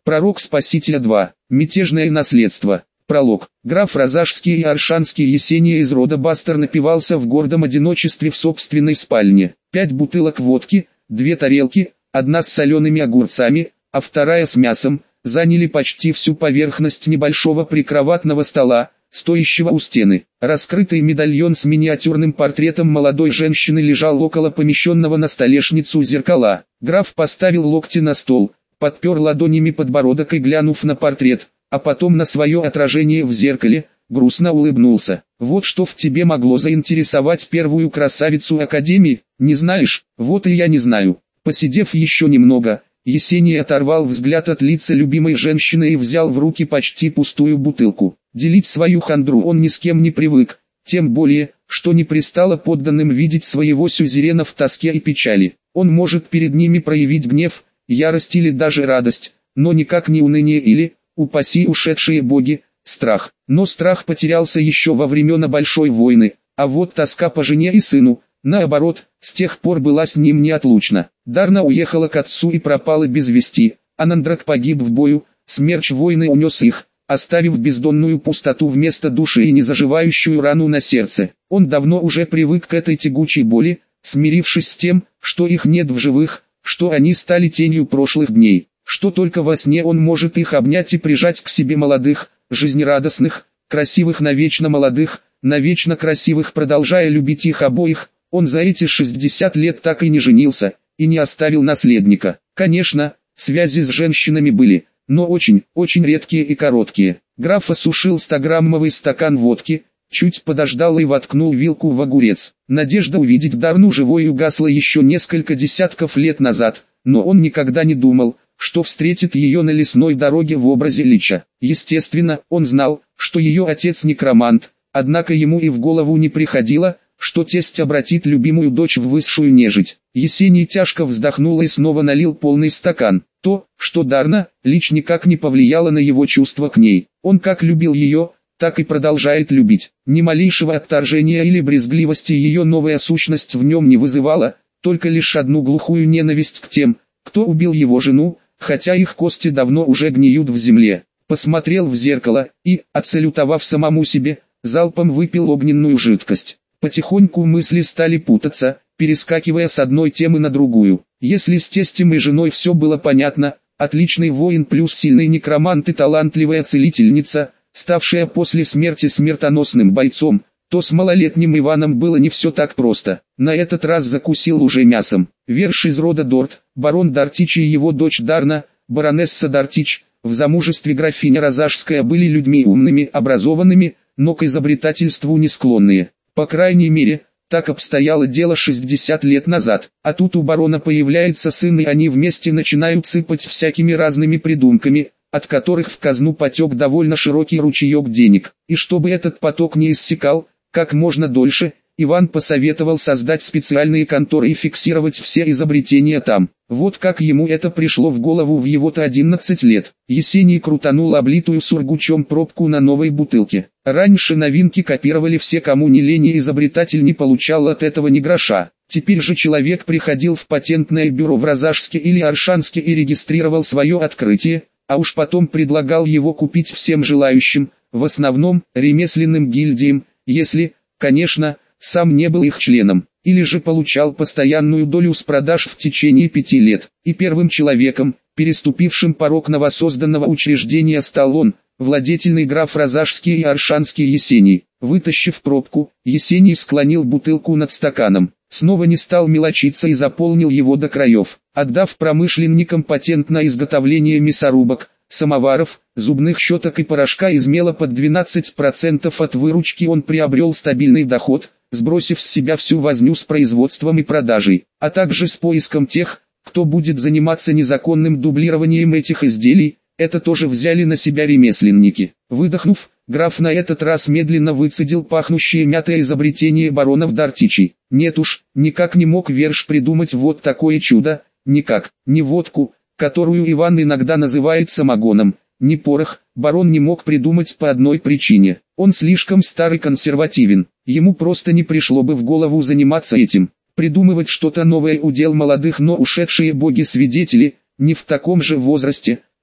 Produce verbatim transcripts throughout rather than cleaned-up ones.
Пророк Спасителя два. Мятежное наследство. Пролог. Граф Розажский и Оршанский Есения из рода Бастер напивался в гордом одиночестве в собственной спальне. Пять бутылок водки, две тарелки, одна с солеными огурцами, а вторая с мясом, заняли почти всю поверхность небольшого прикроватного стола, стоящего у стены. Раскрытый медальон с миниатюрным портретом молодой женщины лежал около помещенного на столешницу зеркала. Граф поставил локти на стол, подпер ладонями подбородок и, глянув на портрет, а потом на свое отражение в зеркале, грустно улыбнулся. «Вот что в тебе могло заинтересовать первую красавицу Академии, не знаешь? Вот и я не знаю». Посидев еще немного, Есений оторвал взгляд от лица любимой женщины и взял в руки почти пустую бутылку. Делить свою хандру он ни с кем не привык, тем более, что не пристало подданным видеть своего сюзерена в тоске и печали. Он может перед ними проявить гнев, ярость или даже радость, но никак не уныние или, упаси ушедшие боги, страх. Но страх потерялся еще во времена Большой войны, а вот тоска по жене и сыну, наоборот, с тех пор была с ним неотлучна. Дарна уехала к отцу и пропала без вести, Анандрак погиб в бою, смерч войны унес их, оставив бездонную пустоту вместо души и незаживающую рану на сердце. Он давно уже привык к этой тягучей боли, смирившись с тем, что их нет в живых, что они стали тенью прошлых дней, что только во сне он может их обнять и прижать к себе молодых, жизнерадостных, красивых навечно молодых, навечно красивых, продолжая любить их обоих. Он за эти шестьдесят лет так и не женился, и не оставил наследника. Конечно, связи с женщинами были, но очень, очень редкие и короткие. Граф осушил стограммовый стакан водки, чуть подождал и воткнул вилку в огурец. Надежда увидеть Дарну живой угасла еще несколько десятков лет назад, но он никогда не думал, что встретит ее на лесной дороге в образе лича. Естественно, он знал, что ее отец некромант, однако ему и в голову не приходило, что тесть обратит любимую дочь в высшую нежить. Есений тяжко вздохнул и снова налил полный стакан. То, что Дарна, лич никак не повлияло на его чувства к ней. Он как любил ее, так и продолжает любить. Ни малейшего отторжения или брезгливости ее новая сущность в нем не вызывала, только лишь одну глухую ненависть к тем, кто убил его жену, хотя их кости давно уже гниют в земле. Посмотрел в зеркало и, отсалютовав самому себе, залпом выпил огненную жидкость. Потихоньку мысли стали путаться, перескакивая с одной темы на другую. Если с тестем и женой все было понятно, отличный воин плюс сильный некромант и талантливая целительница, ставшая после смерти смертоносным бойцом, то с малолетним Иваном было не все так просто. На этот раз закусил уже мясом. Верш из рода Дорт, барон Дартич и его дочь Дарна, баронесса Дартич, в замужестве графиня Розажская, были людьми умными, образованными, но к изобретательству не склонные. По крайней мере, так обстояло дело шестьдесят лет назад. А тут у барона появляется сын, и они вместе начинают сыпать всякими разными придумками, от которых в казну потек довольно широкий ручеек денег. И чтобы этот поток не иссякал, как можно дольше, Иван посоветовал создать специальные конторы и фиксировать все изобретения там. Вот как ему это пришло в голову в его-то одиннадцать лет. Есений крутанул облитую сургучом пробку на новой бутылке. Раньше новинки копировали все, кому не лень, и изобретатель не получал от этого ни гроша. Теперь же человек приходил в патентное бюро в Розажске или Оршанске и регистрировал свое открытие, а уж потом предлагал его купить всем желающим, в основном ремесленным гильдиям, если, конечно, сам не был их членом, или же получал постоянную долю с продаж в течение пяти лет. И первым человеком, переступившим порог новосозданного учреждения, стал он, владетельный граф Розажский и Оршанский Есений. Вытащив пробку, Есений склонил бутылку над стаканом, снова не стал мелочиться и заполнил его до краев. Отдав промышленникам патент на изготовление мясорубок, самоваров, зубных щеток и порошка из мела под двенадцать процентов от выручки, он приобрел стабильный доход, сбросив с себя всю возню с производством и продажей, а также с поиском тех, кто будет заниматься незаконным дублированием этих изделий. Это тоже взяли на себя ремесленники. Выдохнув, граф на этот раз медленно выцедил пахнущее мятой изобретение баронов Дартичей. Нет уж, никак не мог Верш придумать вот такое чудо, никак, ни водку, которую Иван иногда называет самогоном, ни порох, барон не мог придумать по одной причине. Он слишком стар и консервативен, ему просто не пришло бы в голову заниматься этим. Придумывать что-то новое удел молодых, но ушедшие боги-свидетели, не в таком же возрасте,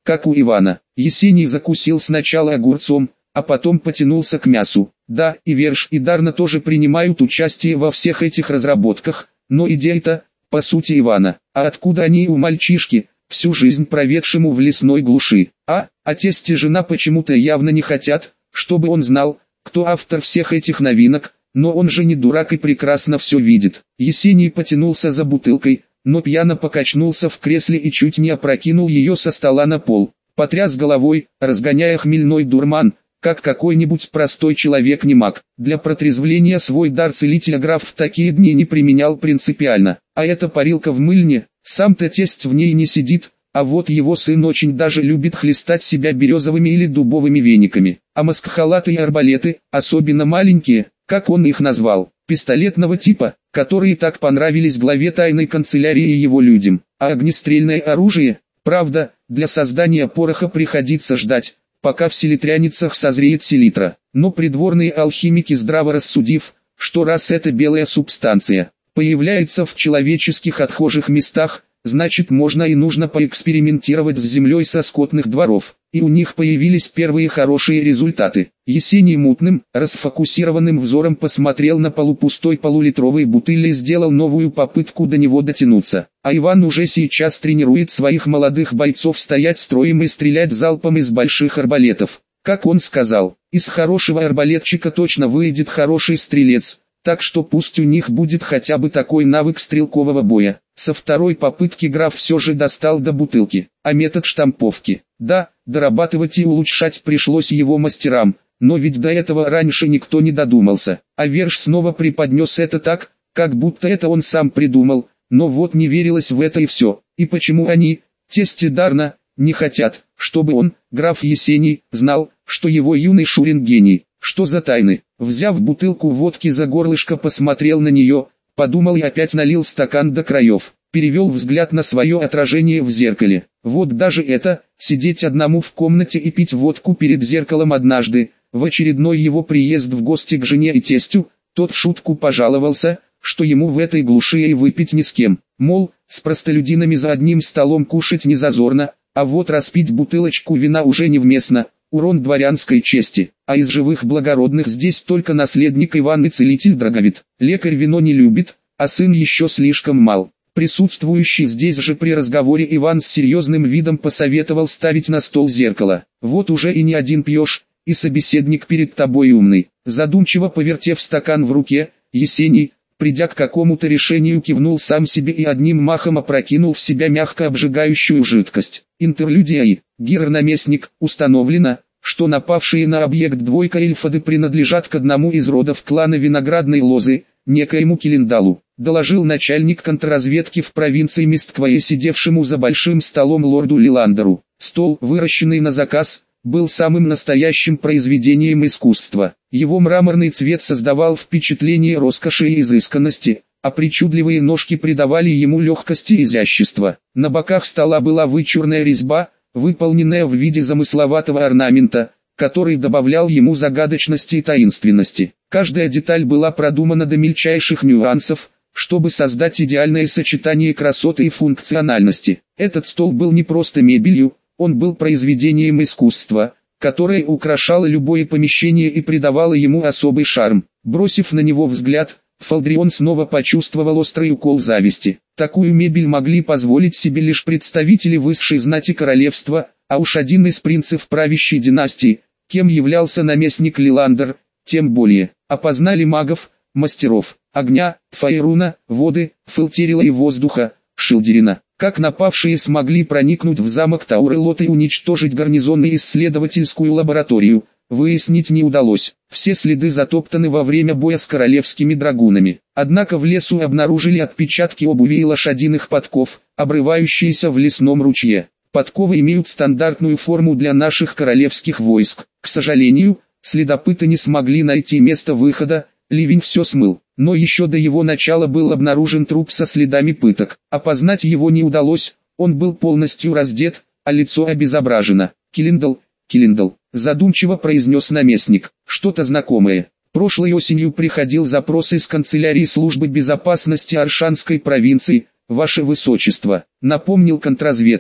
как у Ивана. Есений закусил сначала огурцом, а потом потянулся к мясу. Да, и Верш, и Дарна тоже принимают участие во всех этих разработках, но идея-то, по сути, Ивана. А откуда они у мальчишки, всю жизнь проведшему в лесной глуши? А, а тесть и жена почему-то явно не хотят, чтобы он знал, кто автор всех этих новинок, но он же не дурак и прекрасно все видит. Есений потянулся за бутылкой, но пьяно покачнулся в кресле и чуть не опрокинул ее со стола на пол. Потряс головой, разгоняя хмельной дурман, как какой-нибудь простой человек не маг. Для протрезвления свой дар целителя граф в такие дни не применял принципиально. А эта парилка в мыльне, сам-то тесть в ней не сидит, а вот его сын очень даже любит хлестать себя березовыми или дубовыми вениками. А маскхалаты и арбалеты, особенно маленькие, как он их назвал, пистолетного типа, которые так понравились главе тайной канцелярии и его людям. А огнестрельное оружие, правда, для создания пороха приходится ждать, пока в селитряницах созреет селитра. Но придворные алхимики, здраво рассудив, что раз эта белая субстанция появляется в человеческих отхожих местах, значит можно и нужно поэкспериментировать с землей со скотных дворов. И у них появились первые хорошие результаты. Есений мутным, расфокусированным взором посмотрел на полупустой полулитровый бутыль и сделал новую попытку до него дотянуться. А Иван уже сейчас тренирует своих молодых бойцов стоять строем и стрелять залпом из больших арбалетов. Как он сказал, из хорошего арбалетчика точно выйдет хороший стрелец, так что пусть у них будет хотя бы такой навык стрелкового боя. Со второй попытки граф все же достал до бутылки, а метод штамповки, да, дорабатывать и улучшать пришлось его мастерам, но ведь до этого раньше никто не додумался. А Верш снова преподнес это так, как будто это он сам придумал, но вот не верилось в это и все. И почему они, тесть и Дарна, не хотят, чтобы он, граф Есений, знал, что его юный Шурин гений? Что за тайны? Взяв бутылку водки за горлышко, посмотрел на нее, подумал и опять налил стакан до краев. Перевел взгляд на свое отражение в зеркале. Вот даже это, сидеть одному в комнате и пить водку перед зеркалом однажды, в очередной его приезд в гости к жене и тестю, тот в шутку пожаловался, что ему в этой глуши и выпить ни с кем. Мол, с простолюдинами за одним столом кушать не зазорно, а вот распить бутылочку вина уже невместно. Урон дворянской чести, а из живых благородных здесь только наследник Иван и целитель Драговид. Лекарь вино не любит, а сын еще слишком мал. Присутствующий здесь же при разговоре Иван с серьезным видом посоветовал ставить на стол зеркало. Вот уже и не один пьешь, и собеседник перед тобой умный. Задумчиво повертев стакан в руке, Есений, придя к какому-то решению, кивнул сам себе и одним махом опрокинул в себя мягко обжигающую жидкость. Интерлюдия и гир-наместник. Установлено, что напавшие на объект двойка эльфады принадлежат к одному из родов клана Виноградной Лозы, некоему Келиндалу, доложил начальник контрразведки в провинции Мистквае сидевшему за большим столом лорду Лиландеру. Стол, выращенный на заказ, был самым настоящим произведением искусства. Его мраморный цвет создавал впечатление роскоши и изысканности, а причудливые ножки придавали ему легкость и изящество. На боках стола была вычурная резьба, выполненная в виде замысловатого орнамента, который добавлял ему загадочности и таинственности. Каждая деталь была продумана до мельчайших нюансов, чтобы создать идеальное сочетание красоты и функциональности. Этот стол был не просто мебелью, он был произведением искусства, которое украшало любое помещение и придавало ему особый шарм. Бросив на него взгляд, Фалдрион снова почувствовал острый укол зависти. Такую мебель могли позволить себе лишь представители высшей знати королевства, а уж один из принцев правящей династии, кем являлся наместник Лиландер, тем более. Опознали магов, мастеров огня, Фаеруна, воды, Фелтерила и воздуха, Шилдерина. Как напавшие смогли проникнуть в замок Таурелот и уничтожить гарнизон и исследовательскую лабораторию, выяснить не удалось. Все следы затоптаны во время боя с королевскими драгунами. Однако в лесу обнаружили отпечатки обуви и лошадиных подков, обрывающиеся в лесном ручье. Подковы имеют стандартную форму для наших королевских войск. К сожалению, следопыты не смогли найти место выхода, ливень все смыл. Но еще до его начала был обнаружен труп со следами пыток. Опознать его не удалось, он был полностью раздет, а лицо обезображено. Келиндал, Келиндал, задумчиво произнес наместник, что-то знакомое. Прошлой осенью приходил запрос из канцелярии службы безопасности Аршанской провинции, ваше высочество, напомнил контрразведчик.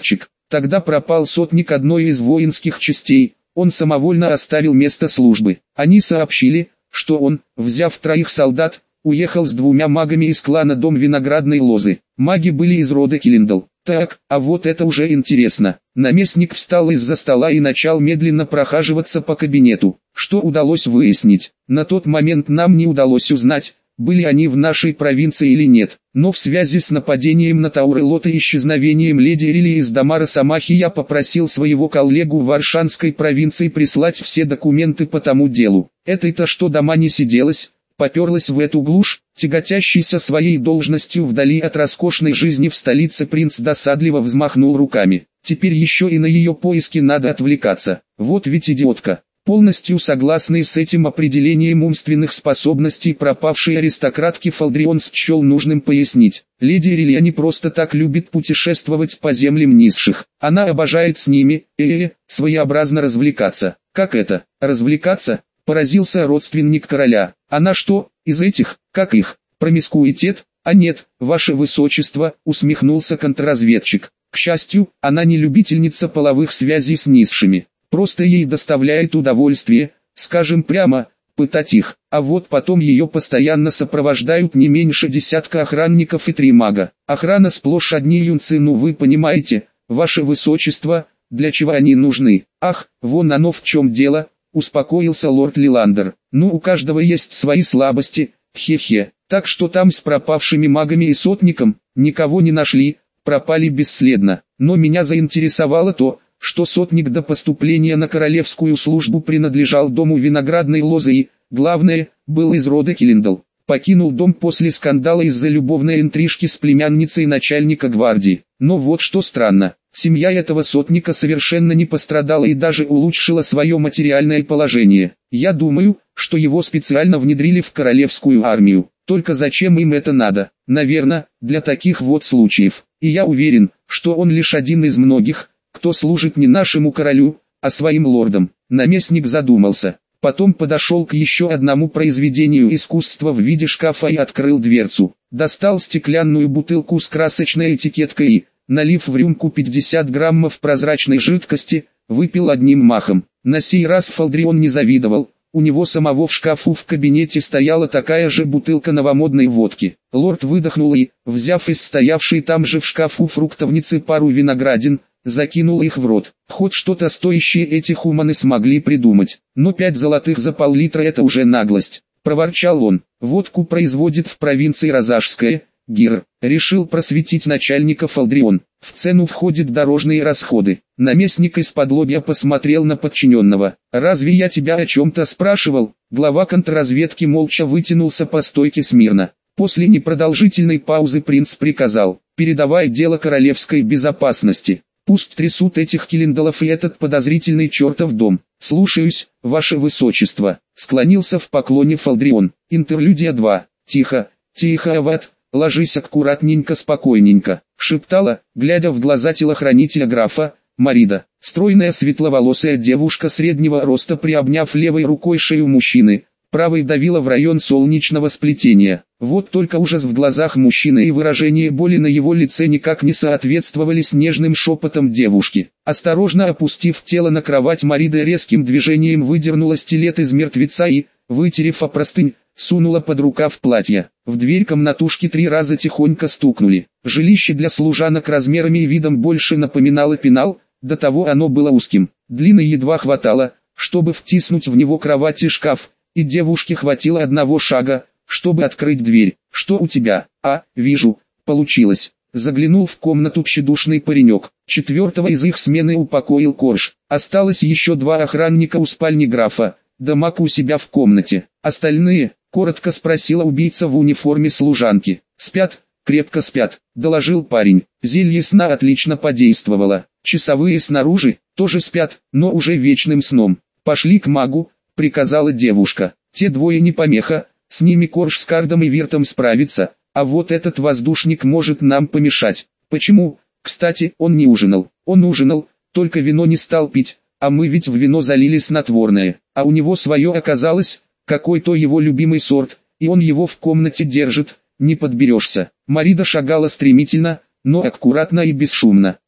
Тогда пропал сотник одной из воинских частей, он самовольно оставил место службы. Они сообщили, что он, взяв троих солдат, уехал с двумя магами из клана Дом Виноградной Лозы. Маги были из рода Килиндл. Так, а вот это уже интересно. Наместник встал из-за стола и начал медленно прохаживаться по кабинету. Что удалось выяснить? На тот момент нам не удалось узнать, были они в нашей провинции или нет. Но в связи с нападением на Таурелот и исчезновением леди Рили из Дамара Самахи я попросил своего коллегу в Аршанской провинции прислать все документы по тому делу. Этой-то что дома не сиделось, поперлась в эту глушь, тяготящийся своей должностью вдали от роскошной жизни в столице принц досадливо взмахнул руками. Теперь еще и на ее поиски надо отвлекаться. Вот ведь идиотка. Полностью согласный с этим определением умственных способностей пропавшей аристократки Фалдрион счел нужным пояснить. Леди Рилья не просто так любит путешествовать по землям низших. Она обожает с ними, э-э, своеобразно развлекаться. Как это, развлекаться? Поразился родственник короля. Она что, из этих, как их, промискуитет? А нет, ваше высочество, усмехнулся контрразведчик. К счастью, она не любительница половых связей с низшими. Просто ей доставляет удовольствие, скажем прямо, пытать их. А вот потом ее постоянно сопровождают не меньше десятка охранников и три мага. Охрана сплошь одни юнцы, ну вы понимаете, ваше высочество, для чего они нужны. Ах, вон оно в чем дело. Успокоился лорд Лиландер. Ну у каждого есть свои слабости, хе-хе. Так что там с пропавшими магами и сотником, никого не нашли, пропали бесследно. Но меня заинтересовало то, что сотник до поступления на королевскую службу принадлежал дому Виноградной Лозы и, главное, был из рода Килиндл. Покинул дом после скандала из-за любовной интрижки с племянницей начальника гвардии. Но вот что странно. Семья этого сотника совершенно не пострадала и даже улучшила свое материальное положение. Я думаю, что его специально внедрили в королевскую армию. Только зачем им это надо? Наверное, для таких вот случаев. И я уверен, что он лишь один из многих, кто служит не нашему королю, а своим лордам. Наместник задумался. Потом подошел к еще одному произведению искусства в виде шкафа и открыл дверцу. Достал стеклянную бутылку с красочной этикеткой и, налив в рюмку пятьдесят граммов прозрачной жидкости, выпил одним махом. На сей раз Фалдрион не завидовал, у него самого в шкафу в кабинете стояла такая же бутылка новомодной водки. Лорд выдохнул и, взяв из стоявшей там же в шкафу фруктовницы пару виноградин, закинул их в рот. Хоть что-то стоящее эти хуманы смогли придумать, но пять золотых за пол-литра это уже наглость. Проворчал он, водку производит в провинции Розажская, Гир. Решил просветить начальника Фалдрион. В цену входят дорожные расходы. Наместник из-под лобья посмотрел на подчиненного. «Разве я тебя о чем-то спрашивал?» Глава контрразведки молча вытянулся по стойке смирно. После непродолжительной паузы принц приказал: «Передавай дело королевской безопасности. Пусть трясут этих килиндалов и этот подозрительный чертов дом». «Слушаюсь, ваше высочество», — склонился в поклоне Фалдрион. Интерлюдия два. «Тихо, тихо, Ават, ложись аккуратненько, спокойненько», — шептала, глядя в глаза телохранителя графа, Марида. Стройная светловолосая девушка среднего роста, приобняв левой рукой шею мужчины, правой давила в район солнечного сплетения. Вот только ужас в глазах мужчины и выражение боли на его лице никак не соответствовали снежным шепотом девушки. Осторожно опустив тело на кровать, Марида резким движением выдернула стилет из мертвеца и, вытерев о простынь, сунула под рукав платья. В дверь комнатушки три раза тихонько стукнули. Жилище для служанок размерами и видом больше напоминало пенал, до того оно было узким. Длины едва хватало, чтобы втиснуть в него кровать и шкаф, и девушке хватило одного шага, чтобы открыть дверь. «Что у тебя?» «А, вижу, получилось». Заглянул в комнату тщедушный паренек. Четвертого из их смены упокоил Корж. Осталось еще два охранника у спальни графа, да маг у себя в комнате. Остальные, коротко спросила убийца в униформе служанки. «Спят, крепко спят», — доложил парень. Зелье сна отлично подействовало. Часовые снаружи тоже спят, но уже вечным сном. «Пошли к магу», — приказала девушка. «Те двое не помеха, с ними Корж с Кардом и Виртом справится, а вот этот воздушник может нам помешать». «Почему? Кстати, он не ужинал». «Он ужинал, только вино не стал пить, а мы ведь в вино залили снотворное, а у него свое оказалось, какой-то его любимый сорт, и он его в комнате держит, не подберешься». Марида шагала стремительно, но аккуратно и бесшумно.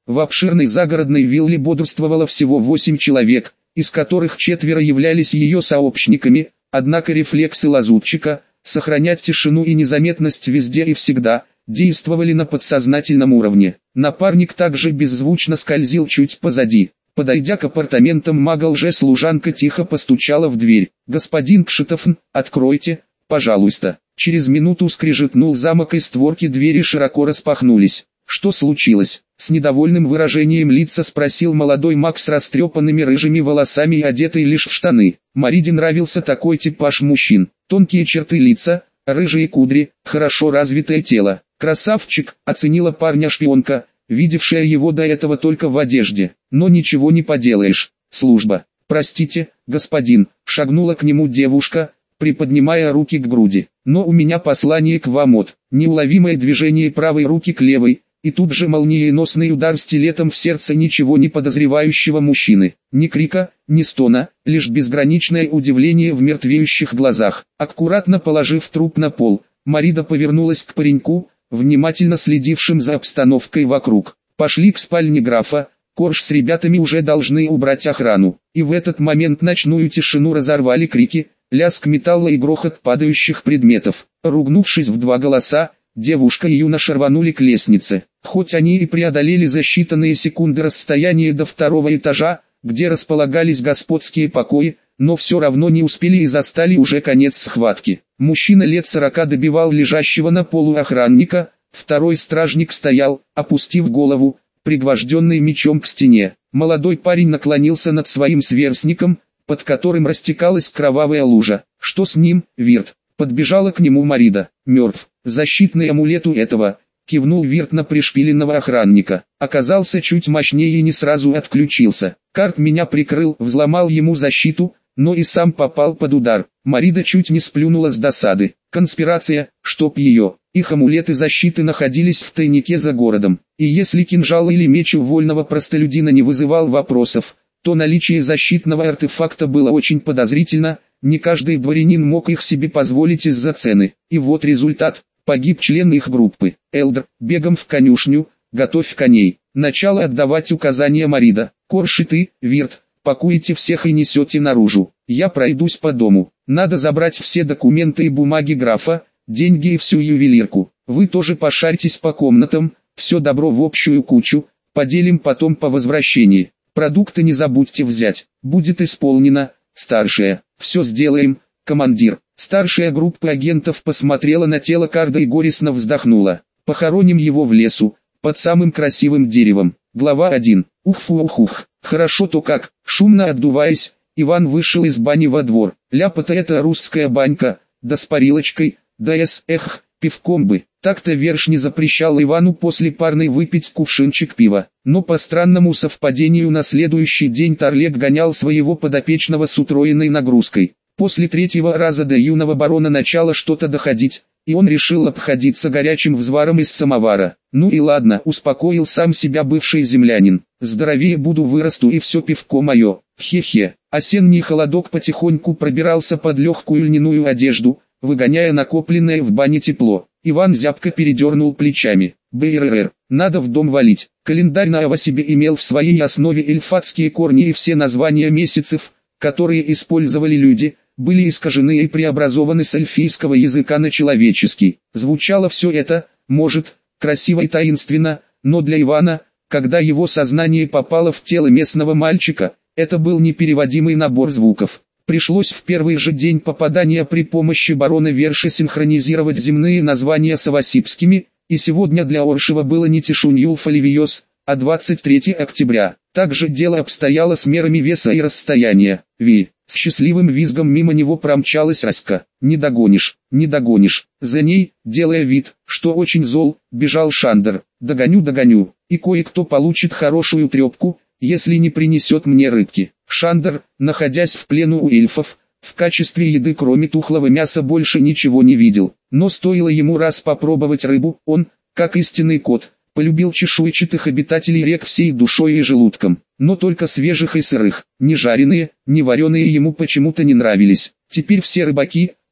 В обширной загородной вилле бодрствовало всего восемь человек, из которых четверо являлись ее сообщниками, однако рефлексы лазутчика, сохранять тишину и незаметность везде и всегда, действовали на подсознательном уровне. Напарник также беззвучно скользил чуть позади. Подойдя к апартаментам мага лже-служанка тихо постучала в дверь. «Господин Кшитофн, откройте, пожалуйста». Через минуту скрежетнул замок и створки двери широко распахнулись. «Что случилось?» С недовольным выражением лица спросил молодой маг с растрепанными рыжими волосами и одетый лишь в штаны. Мариде нравился такой типаж мужчин. Тонкие черты лица, рыжие кудри, хорошо развитое тело. «Красавчик», оценила парня шпионка, видевшая его до этого только в одежде. «Но ничего не поделаешь. Служба». «Простите, господин», шагнула к нему девушка, приподнимая руки к груди. «Но у меня послание к вам от». Неуловимое движение правой руки к левой, и тут же молниеносный удар стилетом в сердце ничего не подозревающего мужчины. Ни крика, ни стона, лишь безграничное удивление в мертвеющих глазах. Аккуратно положив труп на пол, Марида повернулась к пареньку, внимательно следившим за обстановкой вокруг. «Пошли к спальне графа, Корж с ребятами уже должны убрать охрану». И в этот момент ночную тишину разорвали крики, лязг металла и грохот падающих предметов. Ругнувшись в два голоса, девушка и юноша рванули к лестнице. Хоть они и преодолели за считанные секунды расстояние до второго этажа, где располагались господские покои, но все равно не успели и застали уже конец схватки. Мужчина лет сорока добивал лежащего на полу охранника, второй стражник стоял, опустив голову, пригвожденный мечом к стене. Молодой парень наклонился над своим сверстником, под которым растекалась кровавая лужа. «Что с ним, Вирт?» Подбежала к нему Марида. «Мертв. Защитный амулет у этого», кивнул Вирт на пришпиленного охранника. Оказался чуть мощнее и не сразу отключился. Карт меня прикрыл, взломал ему защиту, но и сам попал под удар. Марида чуть не сплюнула с досады. Конспирация, чтоб ее. Их амулеты защиты находились в тайнике за городом. И если кинжал или меч у вольного простолюдина не вызывал вопросов, то наличие защитного артефакта было очень подозрительно, не каждый дворянин мог их себе позволить из-за цены. И вот результат. Погиб член их группы. Элдр, бегом в конюшню, готовь коней. Начало отдавать указания Марида. Корж и ты, Вирт, пакуете всех и несете наружу. Я пройдусь по дому. Надо забрать все документы и бумаги графа, деньги и всю ювелирку. Вы тоже пошарьтесь по комнатам, все добро в общую кучу, поделим потом по возвращении. Продукты не забудьте взять. Будет исполнено, старшая. Все сделаем, командир. Старшая группа агентов посмотрела на тело Карда и горестно вздохнула. Похороним его в лесу, под самым красивым деревом. Глава один. Ух-фу-ух-ух. Хорошо-то как. Шумно отдуваясь, Иван вышел из бани во двор. Ляпота это русская банька, да с парилочкой, да с, эх, пивком бы. Так-то Верш не запрещал Ивану после парной выпить кувшинчик пива. Но по странному совпадению на следующий день Тарлек гонял своего подопечного с утроенной нагрузкой. После третьего раза до юного барона начало что-то доходить, и он решил обходиться горячим взваром из самовара. Ну и ладно, успокоил сам себя бывший землянин. Здоровее буду, вырасту и все пивко мое. Хе-хе. Осенний холодок потихоньку пробирался под легкую льняную одежду, выгоняя накопленное в бане тепло. Иван зябко передернул плечами. БРР, надо в дом валить. Календарь на Авасибе имел в своей основе эльфатские корни, и все названия месяцев, которые использовали люди, были искажены и преобразованы с эльфийского языка на человеческий. Звучало все это, может, красиво и таинственно, но для Ивана, когда его сознание попало в тело местного мальчика, это был непереводимый набор звуков. Пришлось в первый же день попадания при помощи барона Верши синхронизировать земные названия с авасибскими, и сегодня для Оршева было не Тишуньюл-Фаливиос, а двадцать третьего октября. Также дело обстояло с мерами веса и расстояния. Ви. С счастливым визгом мимо него промчалась Аська. «Не догонишь, не догонишь». За ней, делая вид, что очень зол, бежал Шандер. «Догоню, догоню, и кое-кто получит хорошую трепку, если не принесет мне рыбки». Шандер, находясь в плену у эльфов, в качестве еды кроме тухлого мяса больше ничего не видел. Но стоило ему раз попробовать рыбу, он, как истинный кот, полюбил чешуйчатых обитателей рек всей душой и желудком, но только свежих и сырых. Ни жареные, ни вареные ему почему-то не нравились. Теперь все рыбаки,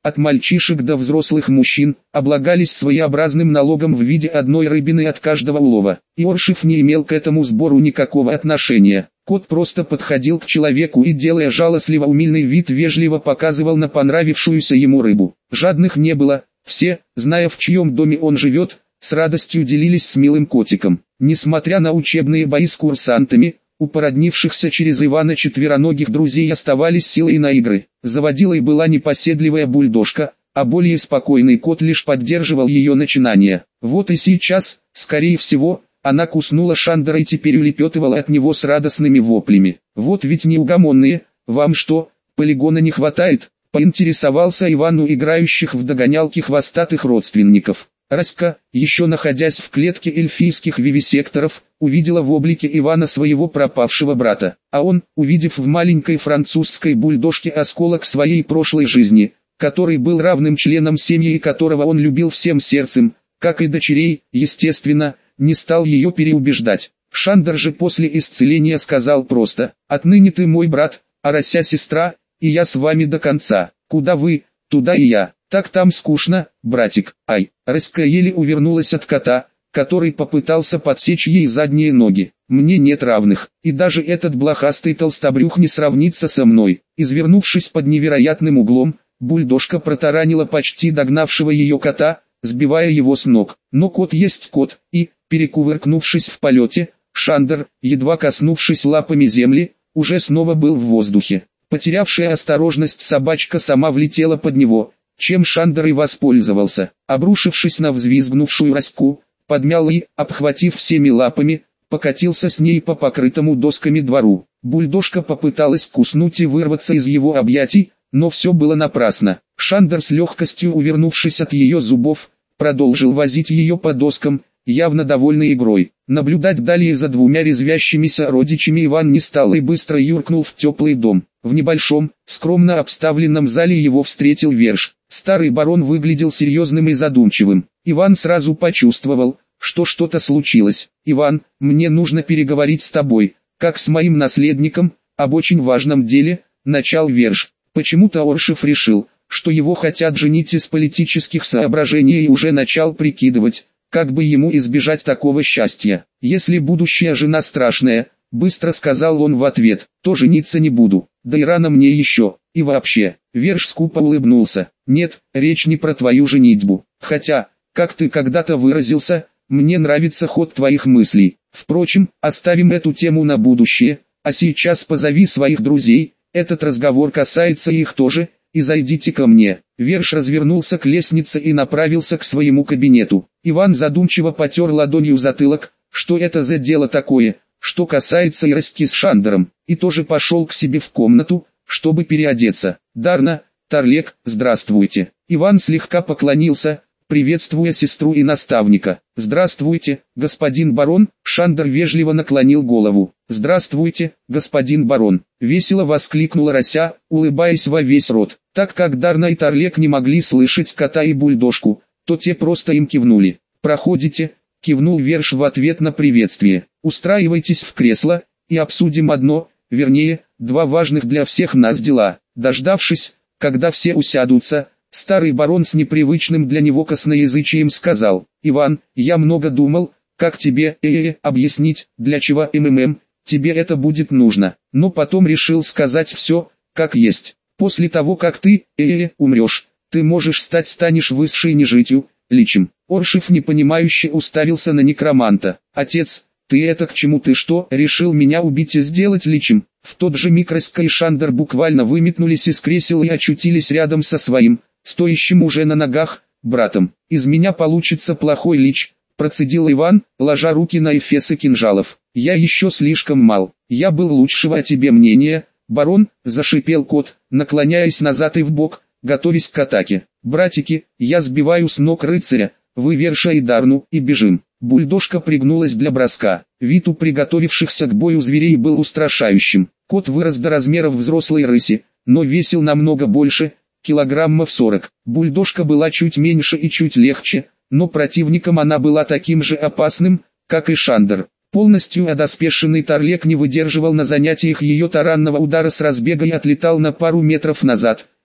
от мальчишек до взрослых мужчин, облагались своеобразным налогом в виде одной рыбины от каждого улова. И Оршев не имел к этому сбору никакого отношения. Кот просто подходил к человеку и, делая жалостливо умильный вид, вежливо показывал на понравившуюся ему рыбу. Жадных не было, все, зная, в чьем доме он живет, с радостью делились с милым котиком. Несмотря на учебные бои с курсантами, у породнившихся через Ивана четвероногих друзей оставались силы и на игры. Заводилой была непоседливая бульдожка, а более спокойный кот лишь поддерживал ее начинания. Вот и сейчас, скорее всего, она куснула Шандера и теперь улепетывала от него с радостными воплями. «Вот ведь неугомонные, вам что, полигона не хватает?» — поинтересовался Иван у играющих в догонялки хвостатых родственников. Раська, еще находясь в клетке эльфийских вивисекторов, увидела в облике Ивана своего пропавшего брата, а он, увидев в маленькой французской бульдожке осколок своей прошлой жизни, который был равным членом семьи и которого он любил всем сердцем, как и дочерей, естественно, не стал ее переубеждать. Шандер же после исцеления сказал просто: «Отныне ты мой брат, а Рася сестра, и я с вами до конца. Куда вы, туда и я. Так там скучно, братик». Ай, Раська еле увернулась от кота, который попытался подсечь ей задние ноги. «Мне нет равных, и даже этот блохастый толстобрюх не сравнится со мной». Извернувшись под невероятным углом, бульдожка протаранила почти догнавшего ее кота, сбивая его с ног. Но кот есть кот, и, перекувыркнувшись в полете, Шандер, едва коснувшись лапами земли, уже снова был в воздухе. Потерявшая осторожность собачка сама влетела под него, чем Шандер и воспользовался. Обрушившись на взвизгнувшую Раську, подмял и, обхватив всеми лапами, покатился с ней по покрытому досками двору. Бульдожка попыталась куснуть и вырваться из его объятий, но все было напрасно. Шандер, с легкостью увернувшись от ее зубов, продолжил возить ее по доскам, явно довольный игрой. Наблюдать далее за двумя резвящимися родичами Иван не стал и быстро юркнул в теплый дом. В небольшом, скромно обставленном зале его встретил Верш. Старый барон выглядел серьезным и задумчивым. Иван сразу почувствовал, что что-то случилось. «Иван, мне нужно переговорить с тобой, как с моим наследником, об очень важном деле», — начал Верш. Почему-то Оршев решил, что его хотят женить из политических соображений, и уже начал прикидывать, как бы ему избежать такого счастья. «Если будущая жена страшная», — быстро сказал он в ответ, — «то жениться не буду, да и рано мне еще, и вообще». Верш скупо улыбнулся. «Нет, речь не про твою женитьбу, хотя, как ты когда-то выразился, мне нравится ход твоих мыслей. Впрочем, оставим эту тему на будущее, а сейчас позови своих друзей, этот разговор касается их тоже, и зайдите ко мне». Верш развернулся к лестнице и направился к своему кабинету. Иван задумчиво потер ладонью затылок. Что это за дело такое, что касается и Раськи с Шандером, и тоже пошел к себе в комнату, чтобы переодеться. «Дарна, Тарлек, здравствуйте». Иван слегка поклонился, приветствуя сестру и наставника. «Здравствуйте, господин барон», — Шандер вежливо наклонил голову. «Здравствуйте, господин барон», — весело воскликнула Рася, улыбаясь во весь рот. Так как Дарна и Тарлек не могли слышать кота и бульдожку, то те просто им кивнули. «Проходите», — кивнул Верш в ответ на приветствие. «Устраивайтесь в кресло, и обсудим одно, вернее, два важных для всех нас дела». Дождавшись, когда все усядутся, старый барон с непривычным для него косноязычием сказал: «Иван, я много думал, как тебе э-э объяснить, для чего МММ, тебе это будет нужно, но потом решил сказать все, как есть. После того, как ты э-э умрешь, ты можешь стать станешь высшей нежитью, личем». Оршев непонимающе уставился на некроманта. «Отец, ты это к чему? Ты что, решил меня убить и сделать личем?» В тот же миг Раська и Шандер буквально выметнулись из кресел и очутились рядом со своим, стоящим уже на ногах, братом. «Из меня получится плохой лич», — процедил Иван, ложа руки на эфесы кинжалов. «Я еще слишком мал, я был лучшего о тебе мнения, барон», — зашипел кот, наклоняясь назад и вбок, готовясь к атаке. «Братики, я сбиваю с ног рыцаря, вы Верша и Дарну, и бежим». Бульдожка пригнулась для броска. Вид у приготовившихся к бою зверей был устрашающим. Кот вырос до размеров взрослой рыси, но весил намного больше, килограммов сорок. Бульдожка была чуть меньше и чуть легче, но противником она была таким же опасным, как и Шандер. Полностью одоспешенный Тарлек не выдерживал на занятиях ее таранного удара с разбега и отлетал на пару метров назад,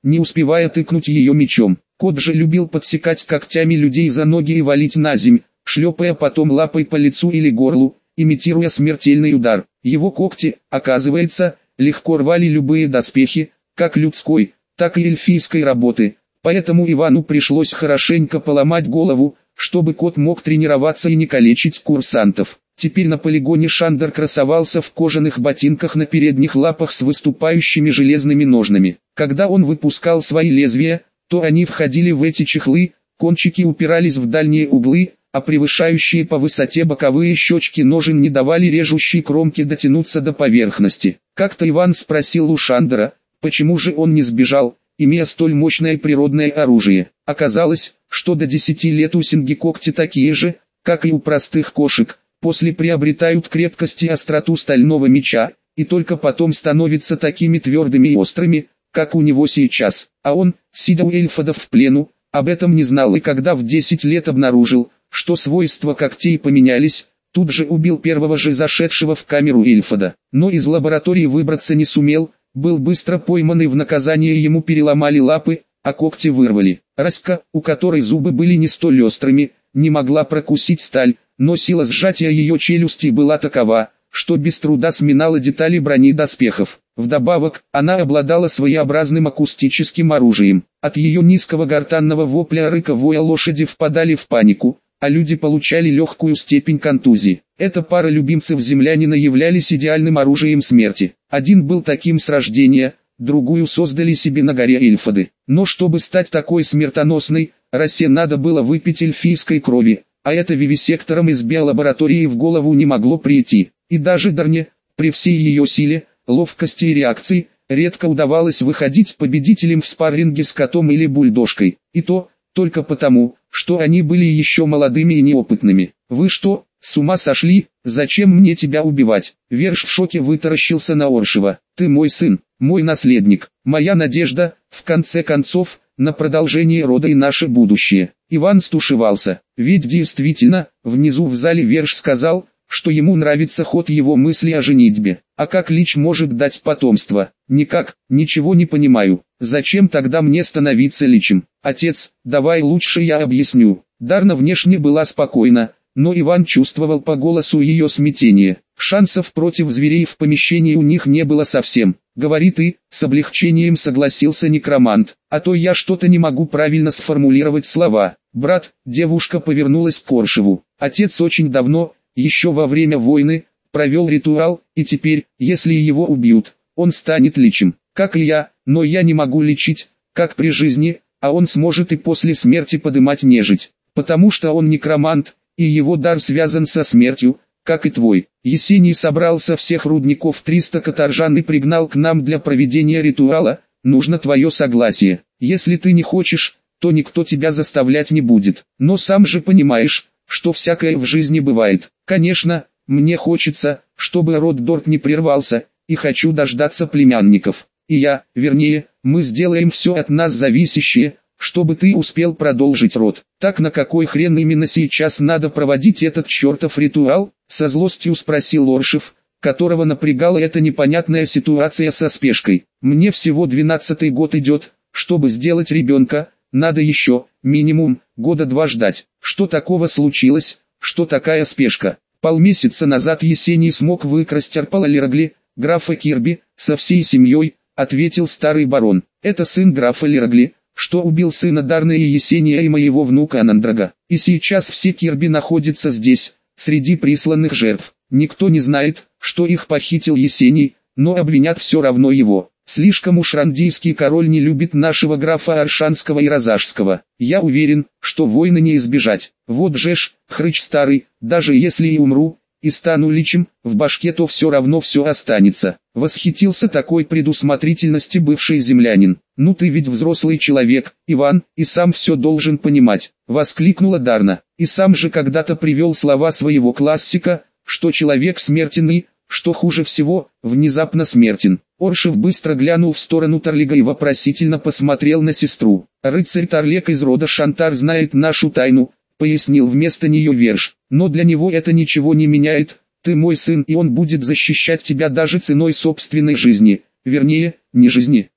не успевая тыкнуть ее мечом. Кот же любил подсекать когтями людей за ноги и валить на земь, шлепая потом лапой по лицу или горлу, имитируя смертельный удар. Его когти, оказывается, легко рвали любые доспехи, как людской, так и эльфийской работы, поэтому Ивану пришлось хорошенько поломать голову, чтобы кот мог тренироваться и не калечить курсантов. Теперь на полигоне Шандер красовался в кожаных ботинках на передних лапах с выступающими железными ножнами. Когда он выпускал свои лезвия, то они входили в эти чехлы, кончики упирались в дальние углы, а превышающие по высоте боковые щечки ножен не давали режущей кромке дотянуться до поверхности. Как-то Иван спросил у Шандера, почему же он не сбежал, имея столь мощное природное оружие. Оказалось, что до десяти лет у синги когти такие же, как и у простых кошек, после приобретают крепкость и остроту стального меча, и только потом становятся такими твердыми и острыми, как у него сейчас. А он, сидя у эльфодов в плену, об этом не знал и когда в десять лет обнаружил, что свойства когтей поменялись, тут же убил первого же зашедшего в камеру эльфода. Но из лаборатории выбраться не сумел, был быстро пойман и в наказание ему переломали лапы, а когти вырвали. Раська, у которой зубы были не столь острыми, не могла прокусить сталь, но сила сжатия ее челюстей была такова, что без труда сминала детали брони доспехов. Вдобавок, она обладала своеобразным акустическим оружием. От ее низкого гортанного вопля рыка воя лошади впадали в панику, а люди получали легкую степень контузии. Эта пара любимцев землянина являлись идеальным оружием смерти. Один был таким с рождения, другую создали себе на горе эльфоды. Но чтобы стать такой смертоносной, расе надо было выпить эльфийской крови, а это вивисекторам из биолаборатории в голову не могло прийти. И даже Дарне, при всей ее силе, ловкости и реакции, редко удавалось выходить победителем в спарринге с котом или бульдожкой. И то, только потому, что они были еще молодыми и неопытными. «Вы что, с ума сошли? Зачем мне тебя убивать?» Верш в шоке вытаращился на Оршева. «Ты мой сын, мой наследник, моя надежда, в конце концов, на продолжение рода и наше будущее». Иван стушевался, ведь действительно, внизу в зале Верш сказал, что ему нравится ход его мысли о женитьбе. А как Лич может дать потомство? Никак, ничего не понимаю. Зачем тогда мне становиться Личем? Отец, давай лучше я объясню. Дарна внешне была спокойна, но Иван чувствовал по голосу ее смятение. Шансов против зверей в помещении у них не было совсем. «Говори ты», — с облегчением согласился некромант, «а то я что-то не могу правильно сформулировать слова». «Брат», — девушка повернулась к Оршеву. «Отец очень давно, еще во время войны, провел ритуал, и теперь, если его убьют, он станет личем, как и я, но я не могу лечить, как при жизни, а он сможет и после смерти подымать нежить, потому что он некромант, и его дар связан со смертью, как и твой». Есений собрал со всех рудников триста каторжан и пригнал к нам для проведения ритуала, нужно твое согласие. Если ты не хочешь, то никто тебя заставлять не будет, но сам же понимаешь, что всякое в жизни бывает. Конечно, мне хочется, чтобы род Дорт не прервался, и хочу дождаться племянников. И я, вернее, мы сделаем все от нас зависящее, чтобы ты успел продолжить род. Так на какой хрен именно сейчас надо проводить этот чертов ритуал? Со злостью спросил Оршев, которого напрягала эта непонятная ситуация со спешкой. Мне всего двенадцатый год идет, чтобы сделать ребенка, надо еще, минимум, года два ждать. Что такого случилось, что такая спешка? Полмесяца назад Есений смог выкрасть Арпала Лирагли, графа Кирби, со всей семьей, ответил старый барон. Это сын графа Лирагли, что убил сына Дарны и Есения и моего внука Анандрага. И сейчас все Кирби находятся здесь, среди присланных жертв. Никто не знает, что их похитил Есений, но обвинят все равно его. Слишком уж рандийский король не любит нашего графа Аршанского и Розажского. Я уверен, что войны не избежать. Вот же ж, хрыч старый, даже если и умру, и стану личем, в башке то все равно все останется. Восхитился такой предусмотрительности бывший землянин. Ну ты ведь взрослый человек, Иван, и сам все должен понимать. Воскликнула Дарна. И сам же когда-то привел слова своего классика, что человек смертен и, что хуже всего, внезапно смертен. Оршев быстро глянул в сторону Тарлига и вопросительно посмотрел на сестру. «Рыцарь Тарлек из рода Шантар знает нашу тайну», — пояснил вместо нее Верш. «Но для него это ничего не меняет. Ты мой сын, и он будет защищать тебя даже ценой собственной жизни. Вернее, не жизни».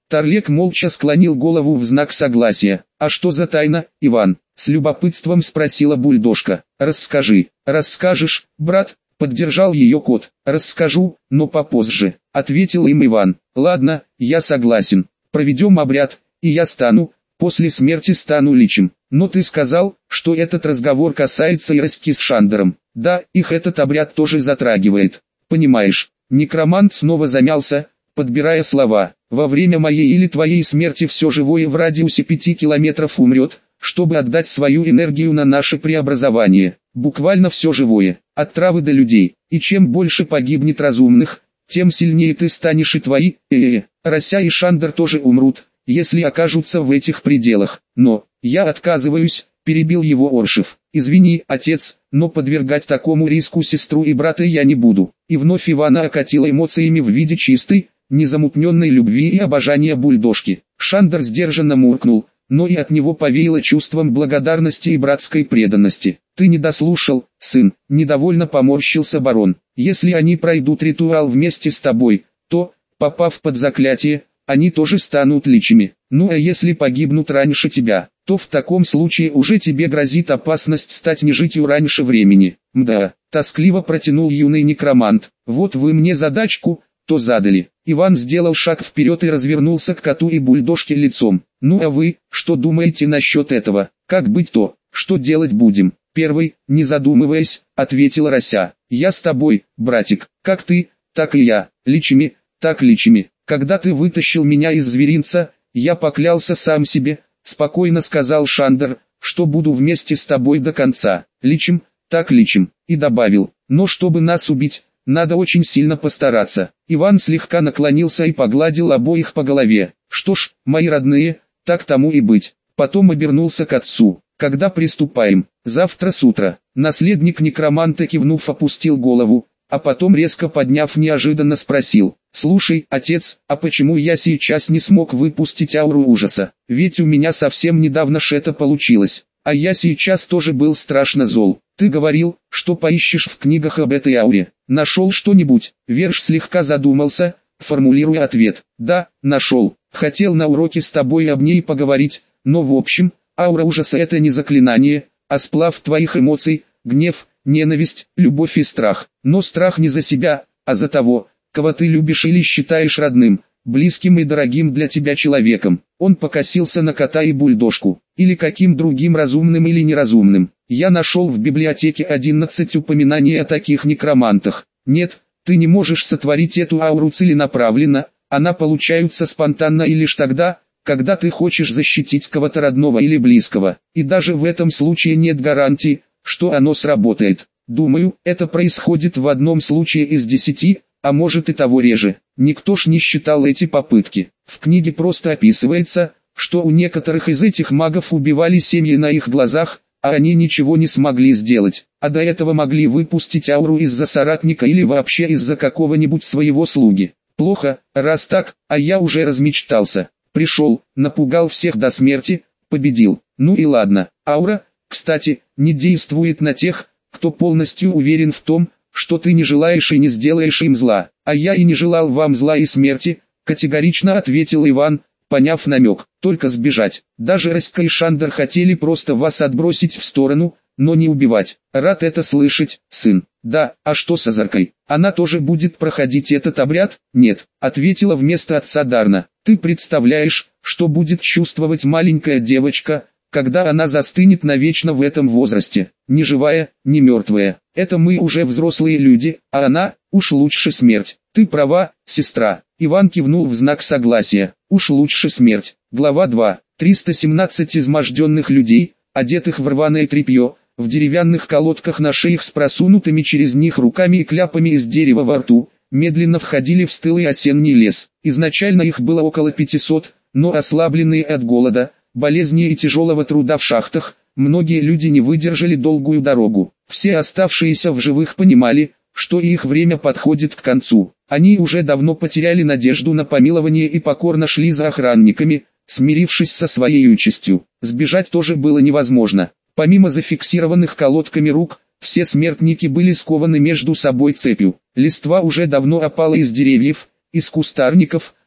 Торлек молча склонил голову в знак согласия. «А что за тайна, Иван?» — с любопытством спросила бульдожка. «Расскажи». «Расскажешь, брат?» — поддержал ее кот. «Расскажу, но попозже», — ответил им Иван. «Ладно, я согласен. Проведем обряд, и я стану, после смерти стану личем. Но ты сказал, что этот разговор касается и Раськи с Шандером. Да, их этот обряд тоже затрагивает. Понимаешь?» Некромант снова замялся, подбирая слова. «Во время моей или твоей смерти все живое в радиусе пяти километров умрет, чтобы отдать свою энергию на наше преобразование. Буквально все живое, от травы до людей. И чем больше погибнет разумных, тем сильнее ты станешь и твои, э-э, Рася и Шандер тоже умрут, если окажутся в этих пределах. Но, я отказываюсь», — перебил его Оршев. «Извини, отец, но подвергать такому риску сестру и брата я не буду». И вновь Ивана окатило эмоциями в виде чистой, незамутненной любви и обожания бульдожки. Шандер сдержанно муркнул, но и от него повеяло чувством благодарности и братской преданности. «Ты не дослушал, сын», — недовольно поморщился барон. «Если они пройдут ритуал вместе с тобой, то, попав под заклятие, они тоже станут личами. Ну а если погибнут раньше тебя, то в таком случае уже тебе грозит опасность стать нежитью раньше времени». «Мда», — тоскливо протянул юный некромант. «Вот вы мне задачку, то задали». Иван сделал шаг вперед и развернулся к коту и бульдожке лицом. «Ну а вы, что думаете насчет этого? Как быть то, что делать будем?» «Первый, не задумываясь», — ответил Рася. «Я с тобой, братик, как ты, так и я, личами, так личами. Когда ты вытащил меня из зверинца, я поклялся сам себе», — спокойно сказал Шандер, «что буду вместе с тобой до конца, личим, так личим», и добавил, «но чтобы нас убить, надо очень сильно постараться». Иван слегка наклонился и погладил обоих по голове. «Что ж, мои родные, так тому и быть». Потом обернулся к отцу. «Когда приступаем?» «Завтра с утра». Наследник некроманта кивнув опустил голову, а потом резко подняв неожиданно спросил. «Слушай, отец, а почему я сейчас не смог выпустить ауру ужаса? Ведь у меня совсем недавно ж это получилось, а я сейчас тоже был страшно зол. Ты говорил, что поищешь в книгах об этой ауре. Нашел что-нибудь?» Верш слегка задумался, формулируя ответ. «Да, нашел. Хотел на уроке с тобой об ней поговорить, но в общем, аура ужаса — это не заклинание, а сплав твоих эмоций, гнев, ненависть, любовь и страх. Но страх не за себя, а за того, кого ты любишь или считаешь родным, близким и дорогим для тебя человеком». Он покосился на кота и бульдожку. «Или каким другим разумным или неразумным. Я нашел в библиотеке одиннадцать упоминаний о таких некромантах. Нет, ты не можешь сотворить эту ауру целенаправленно, она получается спонтанно и лишь тогда, когда ты хочешь защитить кого-то родного или близкого. И даже в этом случае нет гарантии, что оно сработает. Думаю, это происходит в одном случае из десяти, а может и того реже. Никто ж не считал эти попытки. В книге просто описывается, что у некоторых из этих магов убивали семьи на их глазах, а они ничего не смогли сделать. А до этого могли выпустить ауру из-за соратника или вообще из-за какого-нибудь своего слуги. Плохо, раз так, а я уже размечтался. Пришел, напугал всех до смерти, победил. Ну и ладно. Аура, кстати, не действует на тех, кто полностью уверен в том, что ты не желаешь и не сделаешь им зла. А я и не желал вам зла и смерти, категорично ответил Иван, поняв намек. Только сбежать. Даже Раська и Шандер хотели просто вас отбросить в сторону, но не убивать. Рад это слышать, сын. Да, а что с Азаркой? Она тоже будет проходить этот обряд? Нет, ответила вместо отца Дарна. Ты представляешь, что будет чувствовать маленькая девочка, когда она застынет навечно в этом возрасте, ни живая, ни мертвая. Это мы уже взрослые люди, а она, уж лучше смерть. Ты права, сестра. Иван кивнул в знак согласия. Уж лучше смерть. Глава два. триста семнадцать изможденных людей, одетых в рваное тряпье, в деревянных колодках на шеях с просунутыми через них руками и кляпами из дерева во рту, медленно входили в стылый осенний лес. Изначально их было около пятисот, но ослабленные от голода, болезни и тяжелого труда в шахтах, многие люди не выдержали долгую дорогу. Все оставшиеся в живых понимали, что их время подходит к концу. Они уже давно потеряли надежду на помилование и покорно шли за охранниками, смирившись со своей участью. Сбежать тоже было невозможно. Помимо зафиксированных колодками рук, все смертники были скованы между собой цепью. Листва уже давно опала из деревьев, из кустарников,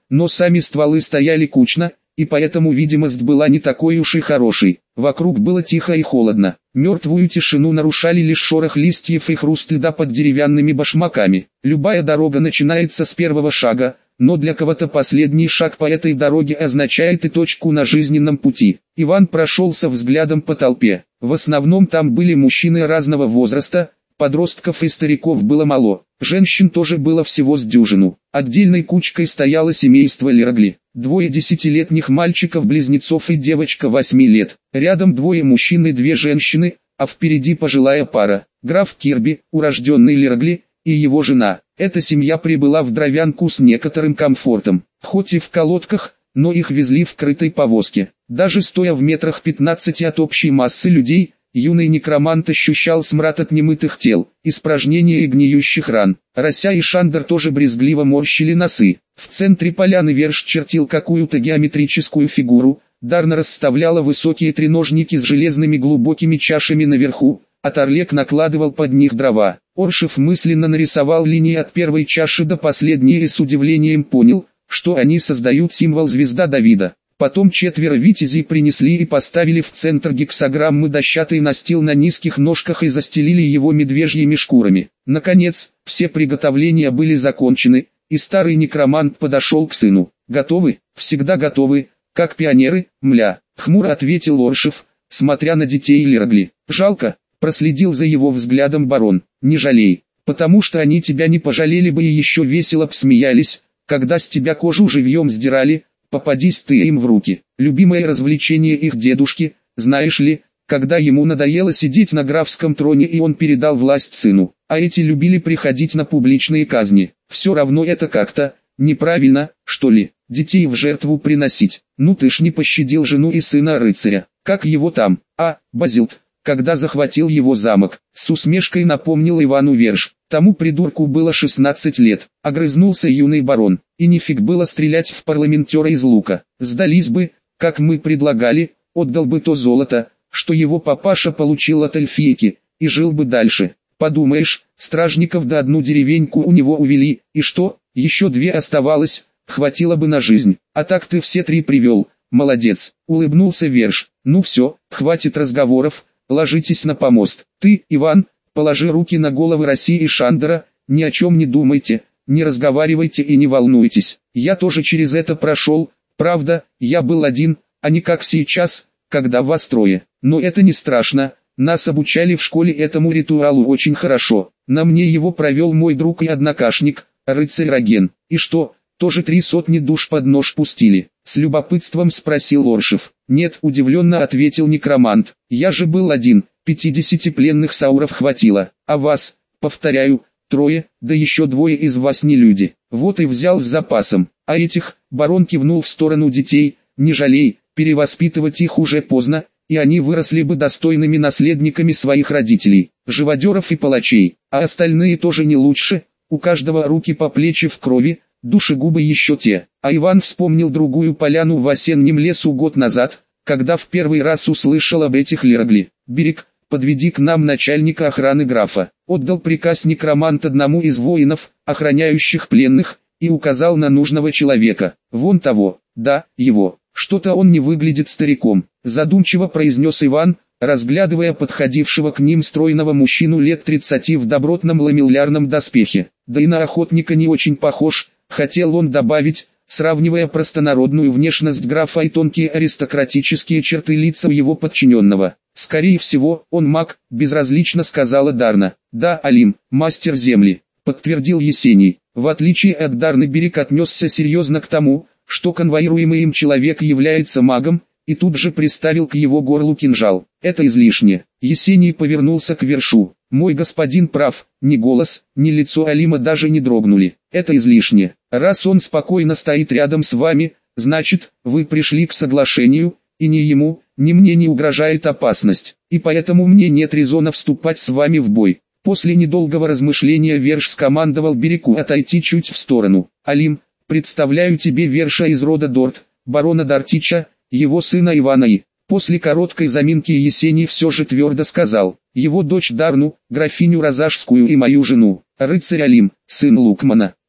но сами стволы стояли кучно, и поэтому видимость была не такой уж и хорошей. Вокруг было тихо и холодно. Мертвую тишину нарушали лишь шорох листьев и хруст льда под деревянными башмаками. Любая дорога начинается с первого шага, но для кого-то последний шаг по этой дороге означает и точку на жизненном пути. Иван прошелся взглядом по толпе. В основном там были мужчины разного возраста, подростков и стариков было мало. Женщин тоже было всего с дюжину. Отдельной кучкой стояло семейство Лерагли. Двое десятилетних мальчиков-близнецов и девочка восьми лет. Рядом двое мужчин и две женщины, а впереди пожилая пара. Граф Кирби, урожденный Лерагли, и его жена. Эта семья прибыла в Дровянку с некоторым комфортом. Хоть и в колодках, но их везли в крытой повозке. Даже стоя в метрах пятнадцати от общей массы людей, юный некромант ощущал смрад от немытых тел, испражнения и гниющих ран. Рося и Шандер тоже брезгливо морщили носы. В центре поляны Верш чертил какую-то геометрическую фигуру. Дарна расставляла высокие треножники с железными глубокими чашами наверху, а Торлек накладывал под них дрова. Оршев мысленно нарисовал линии от первой чаши до последней и с удивлением понял, что они создают символ звезда Давида. Потом четверо витязей принесли и поставили в центр гексаграммы дощатый настил на низких ножках и застелили его медвежьими шкурами. Наконец, все приготовления были закончены, и старый некромант подошел к сыну. «Готовы? Всегда готовы, как пионеры, мля», — хмуро ответил Оршев, смотря на детей Лерагли. «Жалко», — проследил за его взглядом барон. «Не жалей, потому что они тебя не пожалели бы и еще весело посмеялись, когда с тебя кожу живьем сдирали. Попадись ты им в руки». Любимое развлечение их дедушки, знаешь ли, когда ему надоело сидеть на графском троне и он передал власть сыну, а эти любили приходить на публичные казни. Все равно это как-то неправильно, что ли, детей в жертву приносить. Ну ты ж не пощадил жену и сына рыцаря, как его там, а, Базилт, когда захватил его замок, с усмешкой напомнил Ивану Верш. Тому придурку было шестнадцать лет, огрызнулся юный барон, и нифиг было стрелять в парламентера из лука. Сдались бы, как мы предлагали, отдал бы то золото, что его папаша получил от эльфийки, и жил бы дальше. Подумаешь, стражников да одну деревеньку у него увели, и что, еще две оставалось, хватило бы на жизнь, а так ты все три привел, молодец, улыбнулся Верш. Ну все, хватит разговоров, ложитесь на помост. Ты, Иван, положи руки на головы России и Шандера, ни о чем не думайте, не разговаривайте и не волнуйтесь. Я тоже через это прошел, правда, я был один, а не как сейчас, когда вас трое. Но это не страшно, нас обучали в школе этому ритуалу очень хорошо. На мне его провел мой друг и однокашник, рыцарь Роген. И что, тоже три сотни душ под нож пустили? С любопытством спросил Оршев. Нет, удивленно ответил некромант. Я же был один, пятидесяти пленных сауров хватило, а вас, повторяю, трое, да еще двое из вас не люди. Вот и взял с запасом. А этих, барон кивнул в сторону детей, не жалей, перевоспитывать их уже поздно, и они выросли бы достойными наследниками своих родителей, живодеров и палачей, а остальные тоже не лучше, у каждого руки по плечи в крови, душегубы еще те. А Иван вспомнил другую поляну в осеннем лесу год назад, когда в первый раз услышал об этих Лерагли. «Берег, подведи к нам начальника охраны графа», отдал приказ некромант одному из воинов, охраняющих пленных, и указал на нужного человека. «Вон того, да, его, что-то он не выглядит стариком», задумчиво произнес Иван, разглядывая подходившего к ним стройного мужчину лет тридцати в добротном ламеллярном доспехе. Да и на охотника не очень похож, хотел он добавить, сравнивая простонародную внешность графа и тонкие аристократические черты лица его подчиненного. «Скорее всего, он маг», безразлично сказала Дарна. «Да, Алим, мастер земли», подтвердил Есений. В отличие от Дарны, Берег отнесся серьезно к тому, что конвоируемый им человек является магом, и тут же приставил к его горлу кинжал. «Это излишне». Есений повернулся к Вершу. «Мой господин прав, ни голос, ни лицо Алима даже не дрогнули. Это излишне. Раз он спокойно стоит рядом с вами, значит, вы пришли к соглашению, и ни ему, ни мне не угрожает опасность, и поэтому мне нет резона вступать с вами в бой». После недолгого размышления Верш скомандовал Берегу отойти чуть в сторону. «Алим, представляю тебе Верша из рода Дорт, барона Дортича, его сына Ивана и...» После короткой заминки Есений все же твердо сказал: «Его дочь Дарну, графиню Розашскую и мою жену, рыцарь Алим, сын Лукмана».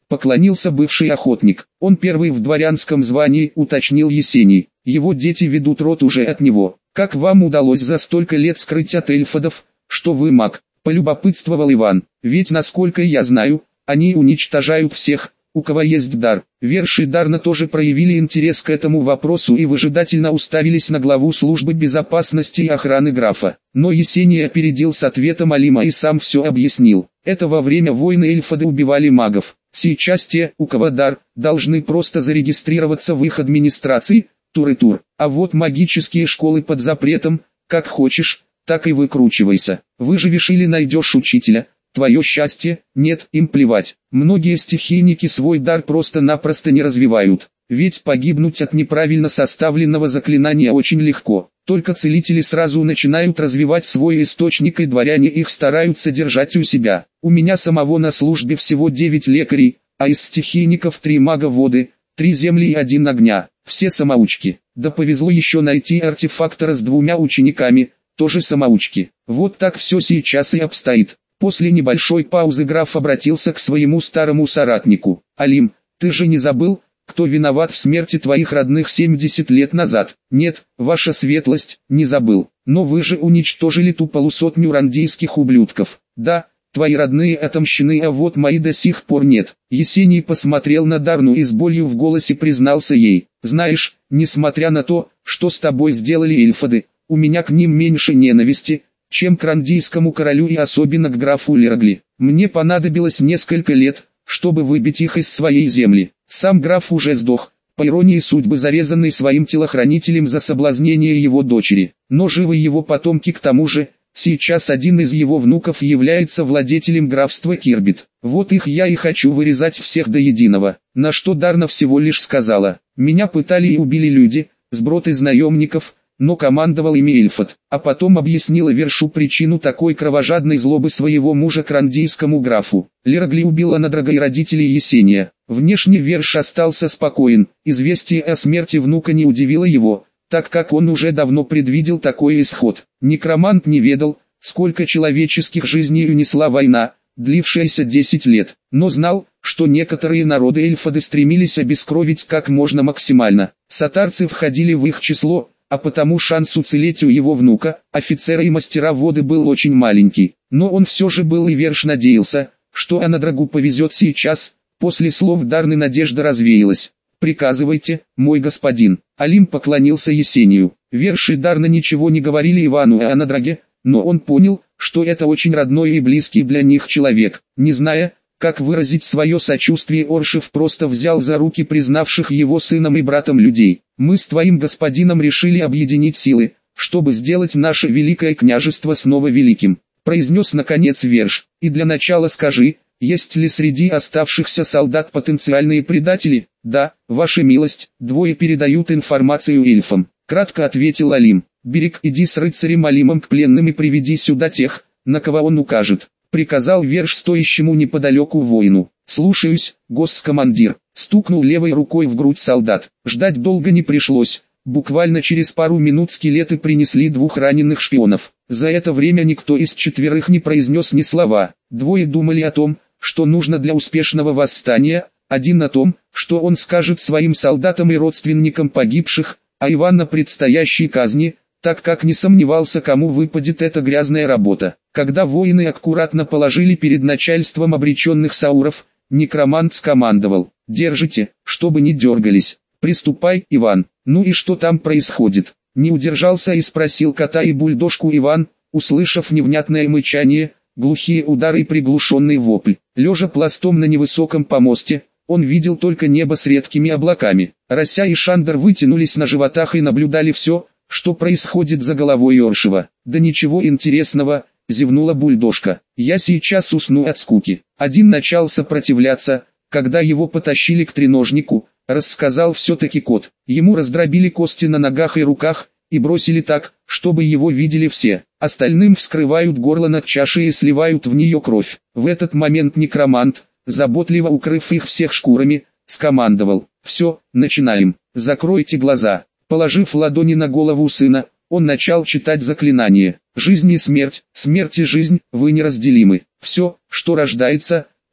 Поклонился бывший охотник. Он первый в дворянском звании, уточнил Есений. Его дети ведут род уже от него. Как вам удалось за столько лет скрыть от эльфодов, что вы маг? Полюбопытствовал Иван. Ведь насколько я знаю, они уничтожают всех, у кого есть дар. Верш и Дарна тоже проявили интерес к этому вопросу и выжидательно уставились на главу службы безопасности и охраны графа. Но Есений опередил с ответом Алима и сам все объяснил. Это во время войны эльфоды убивали магов. Сейчас те, у кого дар, должны просто зарегистрироваться в их администрации, тур и тур. А вот магические школы под запретом, как хочешь, так и выкручивайся. Выживешь или найдешь учителя. Твое счастье, нет, им плевать. Многие стихийники свой дар просто-напросто не развивают. Ведь погибнуть от неправильно составленного заклинания очень легко. Только целители сразу начинают развивать свой источник, и дворяне их стараются держать у себя. У меня самого на службе всего девять лекарей, а из стихийников три мага воды, три земли и один огня. Все самоучки. Да повезло еще найти артефактора с двумя учениками, тоже самоучки. Вот так все сейчас и обстоит. После небольшой паузы граф обратился к своему старому соратнику. «Алим, ты же не забыл, кто виноват в смерти твоих родных семьдесят лет назад?» «Нет, ваша светлость, не забыл. Но вы же уничтожили ту полусотню рандийских ублюдков». «Да, твои родные отомщены, а вот мои до сих пор нет». Есений посмотрел на Дарну и с болью в голосе признался ей. «Знаешь, несмотря на то, что с тобой сделали эльфоды, у меня к ним меньше ненависти, чем к рандийскому королю и особенно к графу Лиргли. Мне понадобилось несколько лет, чтобы выбить их из своей земли. Сам граф уже сдох, по иронии судьбы зарезанный своим телохранителем за соблазнение его дочери. Но живы его потомки, к тому же, сейчас один из его внуков является владетелем графства Кирбит. Вот их я и хочу вырезать всех до единого». На что Дарна всего лишь сказала: «Меня пытали и убили люди, сброд из наемников, но командовал ими эльфот». А потом объяснила Вершу причину такой кровожадной злобы своего мужа к рандийскому графу. Лиргли убила Анадрага и родителей Есения. Внешне Верш остался спокоен, известие о смерти внука не удивило его, так как он уже давно предвидел такой исход. Некромант не ведал, сколько человеческих жизней унесла война, длившаяся десять лет, но знал, что некоторые народы эльфоды стремились обескровить как можно максимально. Сатарцы входили в их число, а потому шанс уцелеть у его внука, офицера и мастера воды, был очень маленький. Но он все же был, и Верш надеялся, что Анадрагу повезет сейчас. После слов Дарны надежда развеялась. «Приказывайте, мой господин». Алим поклонился Есению. Верш и Дарна ничего не говорили Ивану о Анадраге, но он понял, что это очень родной и близкий для них человек. Не зная, как выразить свое сочувствие, Оршев просто взял за руки признавших его сыном и братом людей. «Мы с твоим господином решили объединить силы, чтобы сделать наше великое княжество снова великим», произнес наконец Верш. «И для начала скажи, есть ли среди оставшихся солдат потенциальные предатели?» «Да, ваша милость, двое передают информацию эльфам», кратко ответил Алим. «Берег, иди с рыцарем Алимом к пленным и приведи сюда тех, на кого он укажет», приказал Верш стоящему неподалеку воину. «Слушаюсь, госкомандир», стукнул левой рукой в грудь солдат. Ждать долго не пришлось. Буквально через пару минут скелеты принесли двух раненых шпионов. За это время никто из четверых не произнес ни слова. Двое думали о том, что нужно для успешного восстания, один о том, что он скажет своим солдатам и родственникам погибших, а Иван на предстоящей казни, так как не сомневался, кому выпадет эта грязная работа. Когда воины аккуратно положили перед начальством обреченных сауров, некромант скомандовал: «Держите, чтобы не дергались. Приступай, Иван». «Ну и что там происходит?» Не удержался и спросил кота и бульдожку Иван, услышав невнятное мычание, глухие удары и приглушенный вопль. Лежа пластом на невысоком помосте, он видел только небо с редкими облаками. Рося и Шандер вытянулись на животах и наблюдали все, что происходит за головой Оршева. «Да ничего интересного», зевнула бульдожка. «Я сейчас усну от скуки». Один начал сопротивляться, когда его потащили к треножнику, рассказал все-таки кот. Ему раздробили кости на ногах и руках, и бросили так, чтобы его видели все. Остальным вскрывают горло над чашей и сливают в нее кровь. В этот момент некромант, заботливо укрыв их всех шкурами, скомандовал: «Все, начинаем. Закройте глаза». Положив ладони на голову сына, он начал читать заклинание. «Жизнь и смерть, смерть и жизнь, вы неразделимы. Все, что рождается, то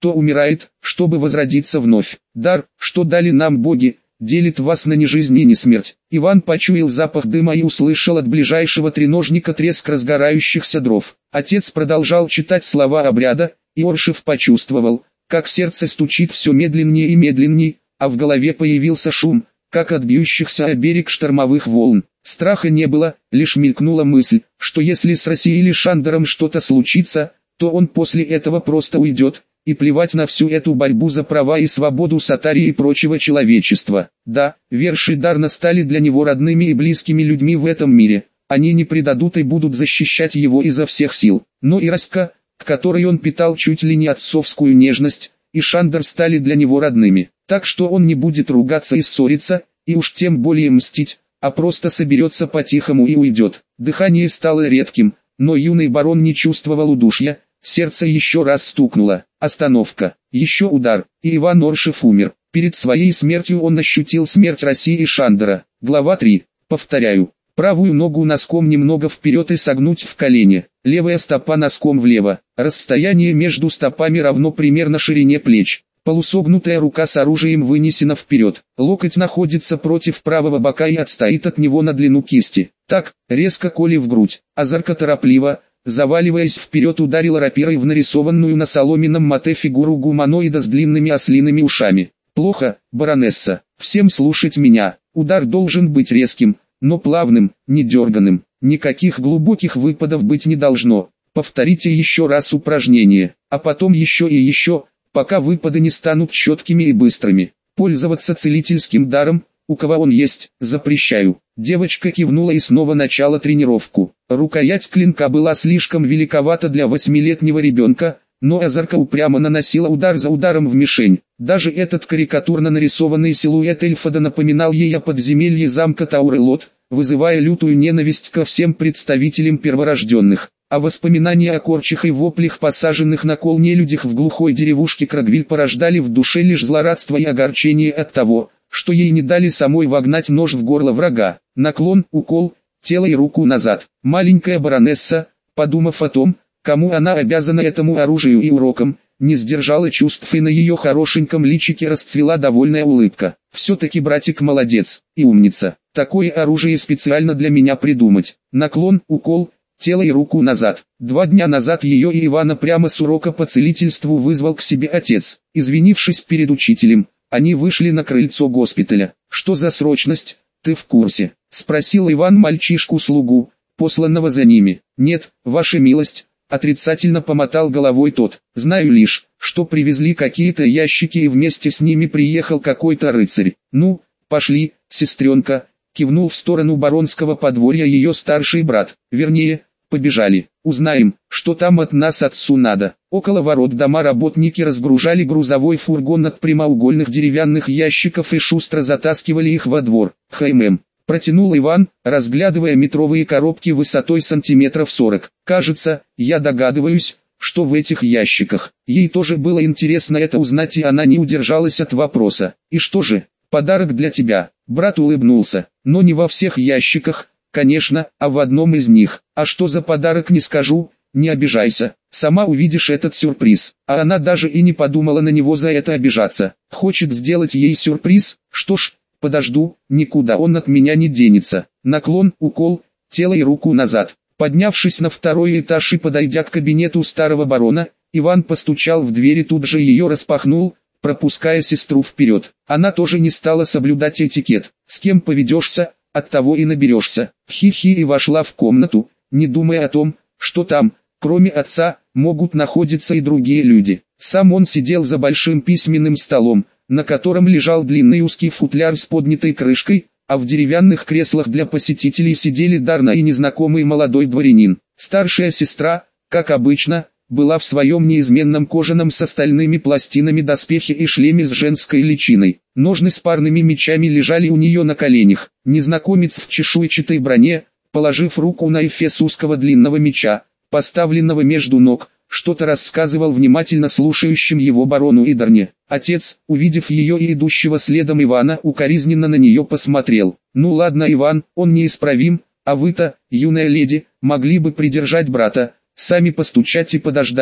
кто умирает, чтобы возродиться вновь. Дар, что дали нам боги, делит вас на ни жизнь и ни смерть. Иван почуял запах дыма и услышал от ближайшего треножника треск разгорающихся дров. Отец продолжал читать слова обряда, и Оршев почувствовал, как сердце стучит все медленнее и медленнее, а в голове появился шум, как от бьющихся о берег штормовых волн. Страха не было, лишь мелькнула мысль, что если с Россией или Шандером что-то случится, то он после этого просто уйдет, и плевать на всю эту борьбу за права и свободу Сатарии и прочего человечества. Да, Верш и Дарна стали для него родными и близкими людьми в этом мире, они не предадут и будут защищать его изо всех сил. Но и Раська, к которой он питал чуть ли не отцовскую нежность, и Шандер стали для него родными, так что он не будет ругаться и ссориться, и уж тем более мстить, а просто соберется по-тихому и уйдет. Дыхание стало редким, но юный барон не чувствовал удушья, сердце еще раз стукнуло. Остановка, еще удар, и Иван Оршев умер. Перед своей смертью он ощутил смерть России и Шандера. Глава три. Повторяю. Правую ногу носком немного вперед и согнуть в колене. Левая стопа носком влево. Расстояние между стопами равно примерно ширине плеч. Полусогнутая рука с оружием вынесена вперед. Локоть находится против правого бока и отстоит от него на длину кисти. Так, резко коли в грудь. Азарка торопливо, заваливаясь вперед, ударила рапирой в нарисованную на соломенном моте фигуру гуманоида с длинными ослиными ушами. «Плохо, баронесса, всем слушать меня. Удар должен быть резким, но плавным, не дерганым. Никаких глубоких выпадов быть не должно. Повторите еще раз упражнение, а потом еще и еще, пока выпады не станут четкими и быстрыми. Пользоваться целительским даром, у кого он есть, запрещаю». Девочка кивнула и снова начала тренировку. Рукоять клинка была слишком великовата для восьмилетнего ребенка, но Азарка упрямо наносила удар за ударом в мишень. Даже этот карикатурно нарисованный силуэт Эльфада напоминал ей о подземелье замка Таурелот, вызывая лютую ненависть ко всем представителям перворожденных. А воспоминания о корчах и воплях посаженных на кол нелюдях в глухой деревушке Крагвиль порождали в душе лишь злорадство и огорчение от того, что ей не дали самой вогнать нож в горло врага. Наклон, укол, тело и руку назад. Маленькая баронесса, подумав о том, кому она обязана этому оружию и урокам, не сдержала чувств, и на ее хорошеньком личике расцвела довольная улыбка. «Все-таки братик молодец и умница. Такое оружие специально для меня придумать». Наклон, укол, тело и руку назад. Два дня назад ее и Ивана прямо с урока по целительству вызвал к себе отец. Извинившись перед учителем, они вышли на крыльцо госпиталя. «Что за срочность, ты в курсе?» — спросил Иван мальчишку-слугу, посланного за ними. «Нет, ваша милость», — отрицательно помотал головой тот. «Знаю лишь, что привезли какие-то ящики и вместе с ними приехал какой-то рыцарь. Ну, пошли, сестренка», — кивнул в сторону баронского подворья ее старший брат. «Вернее, побежали. Узнаем, что там от нас отцу надо». Около ворот дома работники разгружали грузовой фургон от прямоугольных деревянных ящиков и шустро затаскивали их во двор. «Хаймем», — протянул Иван, разглядывая метровые коробки высотой сантиметров сорок. «Кажется, я догадываюсь, что в этих ящиках». Ей тоже было интересно это узнать, и она не удержалась от вопроса. «И что же, подарок для тебя?» Брат улыбнулся. «Но не во всех ящиках, конечно, а в одном из них. А что за подарок, не скажу, не обижайся, сама увидишь этот сюрприз». А она даже и не подумала на него за это обижаться. Хочет сделать ей сюрприз? Что ж, подожду, никуда он от меня не денется. Наклон, укол, тело и руку назад. Поднявшись на второй этаж и подойдя к кабинету старого барона, Иван постучал в дверь и тут же ее распахнул, пропуская сестру вперед. Она тоже не стала соблюдать этикет. «С кем поведешься, от того и наберешься». Хи-хи, и вошла в комнату, не думая о том, что там, кроме отца, могут находиться и другие люди. Сам он сидел за большим письменным столом, на котором лежал длинный узкий футляр с поднятой крышкой, а в деревянных креслах для посетителей сидели Дарна и незнакомый молодой дворянин. Старшая сестра, как обычно, была в своем неизменном кожаном с стальными пластинами доспехе и шлеме с женской личиной. Ножны с парными мечами лежали у нее на коленях. Незнакомец в чешуйчатой броне, положив руку на эфес узкого длинного меча, поставленного между ног, что-то рассказывал внимательно слушающим его барону и Дарне. Отец, увидев ее и идущего следом Ивана, укоризненно на нее посмотрел. «Ну ладно, Иван, он неисправим, а вы-то, юная леди, могли бы придержать брата, сами постучать и подождать,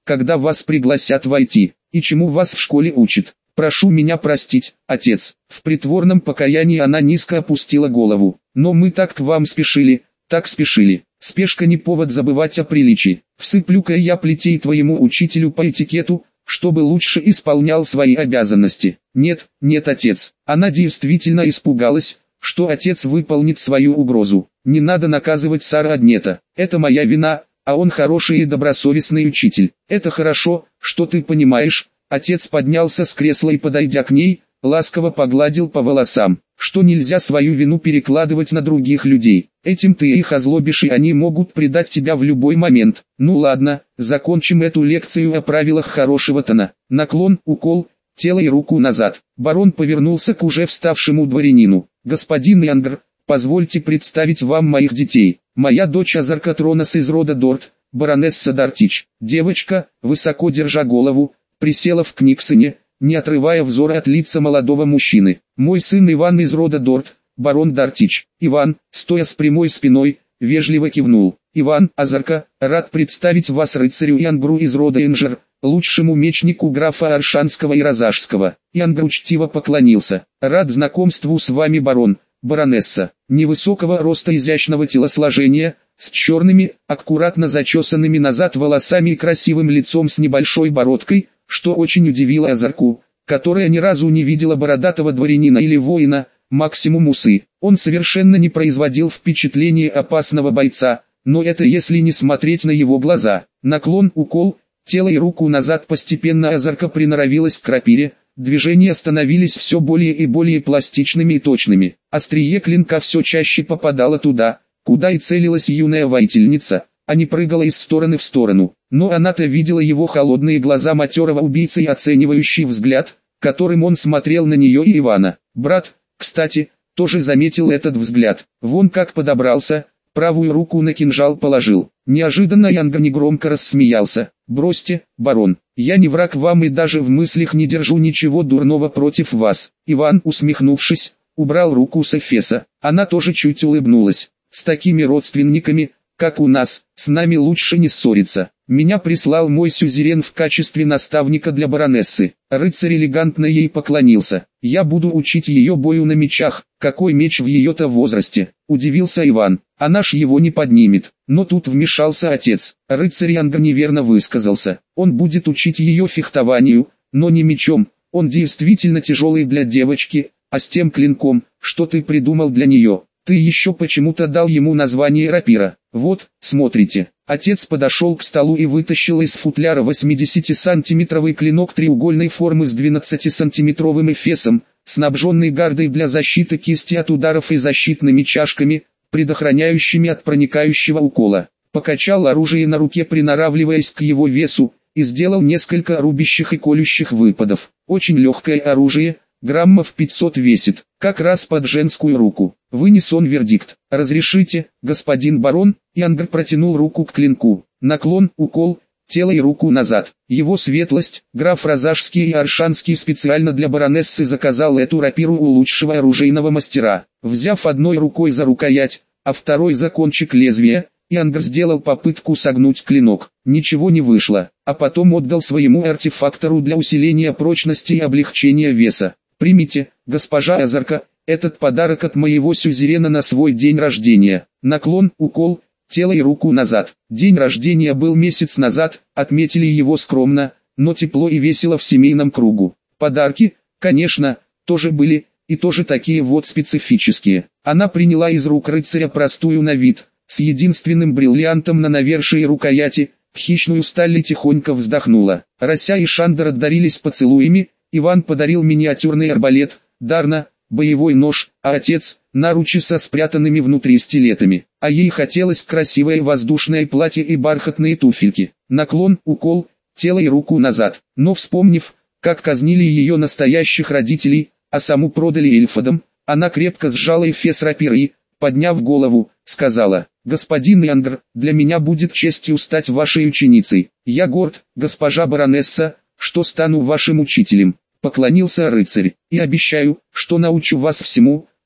когда вас пригласят войти, и чему вас в школе учат. Прошу меня простить, отец». В притворном покаянии она низко опустила голову. «Но мы так к вам спешили, так спешили. Спешка не повод забывать о приличии. Всыплю-ка я плетей твоему учителю по этикету, чтобы лучше исполнял свои обязанности». «Нет, нет, отец». Она действительно испугалась, что отец выполнит свою угрозу. «Не надо наказывать Сара Аднета. Это моя вина, а он хороший и добросовестный учитель. Это хорошо, что ты понимаешь». Отец поднялся с кресла и, подойдя к ней, ласково погладил по волосам. «Что нельзя свою вину перекладывать на других людей. Этим ты их озлобишь, и они могут предать тебя в любой момент. Ну ладно, закончим эту лекцию о правилах хорошего тона». Наклон, укол, тело и руку назад. Барон повернулся к уже вставшему дворянину. «Господин Янгр, позвольте представить вам моих детей. Моя дочь Азарка Тронос из рода Дорт, баронесса Дартич». Девочка, высоко держа голову, присела в Книксоне, не отрывая взора от лица молодого мужчины. «Мой сын Иван из рода Дорт, барон Дартич». Иван, стоя с прямой спиной, вежливо кивнул. «Иван, Азарка, рад представить вас рыцарю Янгру из рода Инжер, лучшему мечнику графа Аршанского и Розажского». Янгр учтиво поклонился. «Рад знакомству с вами, барон, баронесса». Невысокого роста, изящного телосложения, с черными, аккуратно зачесанными назад волосами и красивым лицом с небольшой бородкой, что очень удивило Азарку, которая ни разу не видела бородатого дворянина или воина, максимум усы. Он совершенно не производил впечатления опасного бойца, но это если не смотреть на его глаза. Наклон, укол, тело и руку назад. Постепенно Азарка приноровилась к рапире, движения становились все более и более пластичными и точными. Острие клинка все чаще попадало туда, куда и целилась юная воительница, а не прыгала из стороны в сторону. Но она-то видела его холодные глаза матерого убийцы и оценивающий взгляд, которым он смотрел на нее и Ивана. Брат, кстати, тоже заметил этот взгляд. Вон как подобрался, правую руку на кинжал положил. Неожиданно Янгр негромко рассмеялся. «Бросьте, барон, я не враг вам и даже в мыслях не держу ничего дурного против вас». Иван, усмехнувшись, убрал руку с эфеса. Она тоже чуть улыбнулась. «С такими родственниками, как у нас, с нами лучше не ссориться. Меня прислал мой сюзерен в качестве наставника для баронессы». Рыцарь элегантно ей поклонился. «Я буду учить ее бою на мечах». «Какой меч в ее-то возрасте?» – удивился Иван. «Она ж его не поднимет». Но тут вмешался отец. Рыцарь Янгр неверно высказался. «Он будет учить ее фехтованию, но не мечом. Он действительно тяжелый для девочки, а с тем клинком, что ты придумал для нее, ты еще почему-то дал ему название рапира. Вот, смотрите». Отец подошел к столу и вытащил из футляра восьмидесятисантиметровый клинок треугольной формы с двенадцатисантиметровым эфесом, снабженный гардой для защиты кисти от ударов и защитными чашками, предохраняющими от проникающего укола. Покачал оружие на руке, приноравливаясь к его весу, и сделал несколько рубящих и колющих выпадов. Очень легкое оружие, граммов пятьсот весит, как раз под женскую руку. Вынес он вердикт. «Разрешите, господин барон?» Янгр протянул руку к клинку. Наклон, укол, тело и руку назад. Его светлость, граф Розажский и Аршанский, специально для баронессы заказал эту рапиру у лучшего оружейного мастера. Взяв одной рукой за рукоять, а второй за кончик лезвия, Янгр сделал попытку согнуть клинок. Ничего не вышло, а потом отдал своему артефактору для усиления прочности и облегчения веса. «Примите, госпожа Азарка, этот подарок от моего сюзерена на свой день рождения». Наклон, укол, тело и руку назад. День рождения был месяц назад, отметили его скромно, но тепло и весело в семейном кругу. Подарки, конечно, тоже были, и тоже такие вот специфические. Она приняла из рук рыцаря простую на вид, с единственным бриллиантом на навершии рукояти, в хищную сталь, тихонько вздохнула. Рося и Шандер отдарились поцелуями. Иван подарил миниатюрный арбалет, Дарна — боевой нож, а отец — наручи со спрятанными внутри стилетами. А ей хотелось красивое воздушное платье и бархатные туфельки. Наклон, укол, тело и руку назад. Но вспомнив, как казнили ее настоящих родителей, а саму продали эльфадам, она крепко сжала эфес рапиры и, подняв голову, сказала: «Господин Янгр, для меня будет честью стать вашей ученицей. Я горд, госпожа баронесса, что стану вашим учителем». Поклонился рыцарь: «И обещаю, что научу вас всему,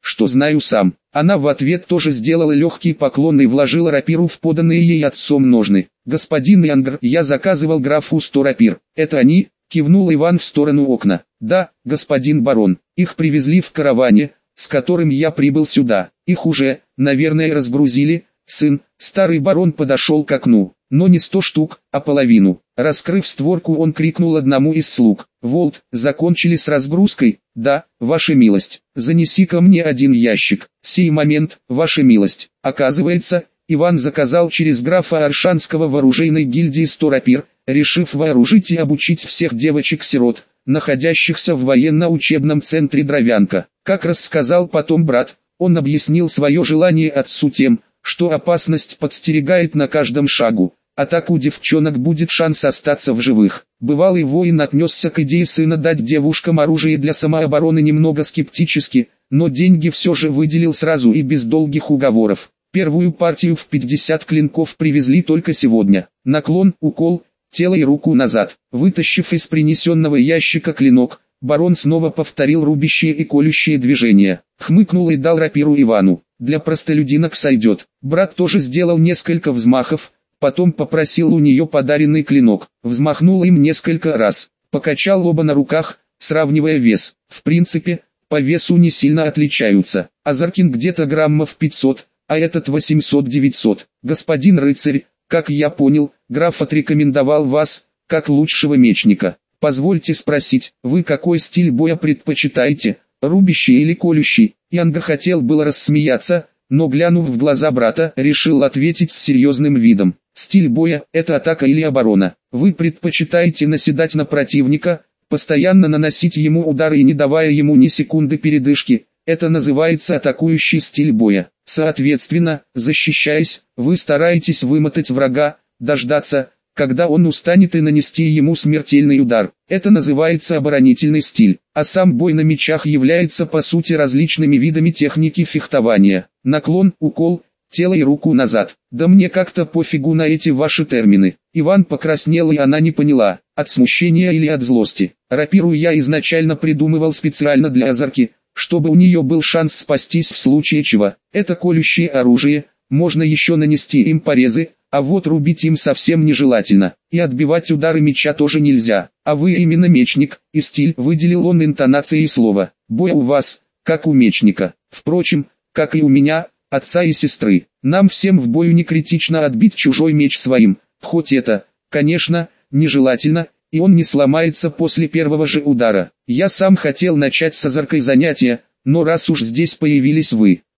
что знаю сам. Она в ответ тоже сделала легкий поклон и вложила рапиру в поданные ей отцом ножны. «Господин Янгр, я заказывал графу сто рапир. Это они?» — кивнул Иван в сторону окна. «Да, господин барон, их привезли в караване, с которым я прибыл сюда. Их уже, наверное, разгрузили, сын». Старый барон подошел к окну, но не сто штук, а половину. Раскрыв створку, он крикнул одному из слуг: «Волт, закончили с разгрузкой?» «Да, ваша милость. Занеси-ка мне один ящик». «Сей момент, ваша милость». Оказывается, Иван заказал через графа Аршанского в оружейной гильдии сто рапир, решив вооружить и обучить всех девочек-сирот, находящихся в военно-учебном центре Дровянка. Как рассказал потом брат, он объяснил свое желание отцу тем, что опасность подстерегает на каждом шагу, а так у девчонок будет шанс остаться в живых. Бывалый воин отнесся к идее сына дать девушкам оружие для самообороны немного скептически, но деньги все же выделил сразу и без долгих уговоров. Первую партию в пятьдесят клинков привезли только сегодня. Наклон, укол, тело и руку назад. Вытащив из принесенного ящика клинок, барон снова повторил рубящие и колющие движения. Хмыкнул и дал рапиру Ивану. Для простолюдинок сойдет. Брат тоже сделал несколько взмахов, потом попросил у нее подаренный клинок. Взмахнул им несколько раз, покачал оба на руках, сравнивая вес. В принципе, по весу не сильно отличаются. Азаркин где-то граммов пятьсот, а этот восемьсот-девятьсот. Господин рыцарь, как я понял, граф отрекомендовал вас, как лучшего мечника. Позвольте спросить, вы какой стиль боя предпочитаете, рубящий или колющий? Янга хотел было рассмеяться, но глянув в глаза брата, решил ответить с серьезным видом. Стиль боя – это атака или оборона. Вы предпочитаете наседать на противника, постоянно наносить ему удары и не давая ему ни секунды передышки. Это называется атакующий стиль боя. Соответственно, защищаясь, вы стараетесь вымотать врага, дождаться, когда он устанет, и нанести ему смертельный удар. Это называется оборонительный стиль. А сам бой на мечах является по сути различными видами техники фехтования. Наклон, укол, тело и руку назад. Да мне как-то пофигу на эти ваши термины. Иван покраснел, и она не поняла, от смущения или от злости. Рапиру я изначально придумывал специально для Азарки, чтобы у нее был шанс спастись в случае чего. Это колющее оружие, можно еще нанести им порезы, а вот рубить им совсем нежелательно. И отбивать удары меча тоже нельзя. А вы именно мечник, и стиль, выделил он интонацией слова. Бой у вас, как у мечника. Впрочем, как и у меня, отца и сестры. Нам всем в бою не критично отбить чужой меч своим. Хоть это, конечно, нежелательно, и он не сломается после первого же удара. Я сам хотел начать с Азаркой занятия, но раз уж здесь появились вы,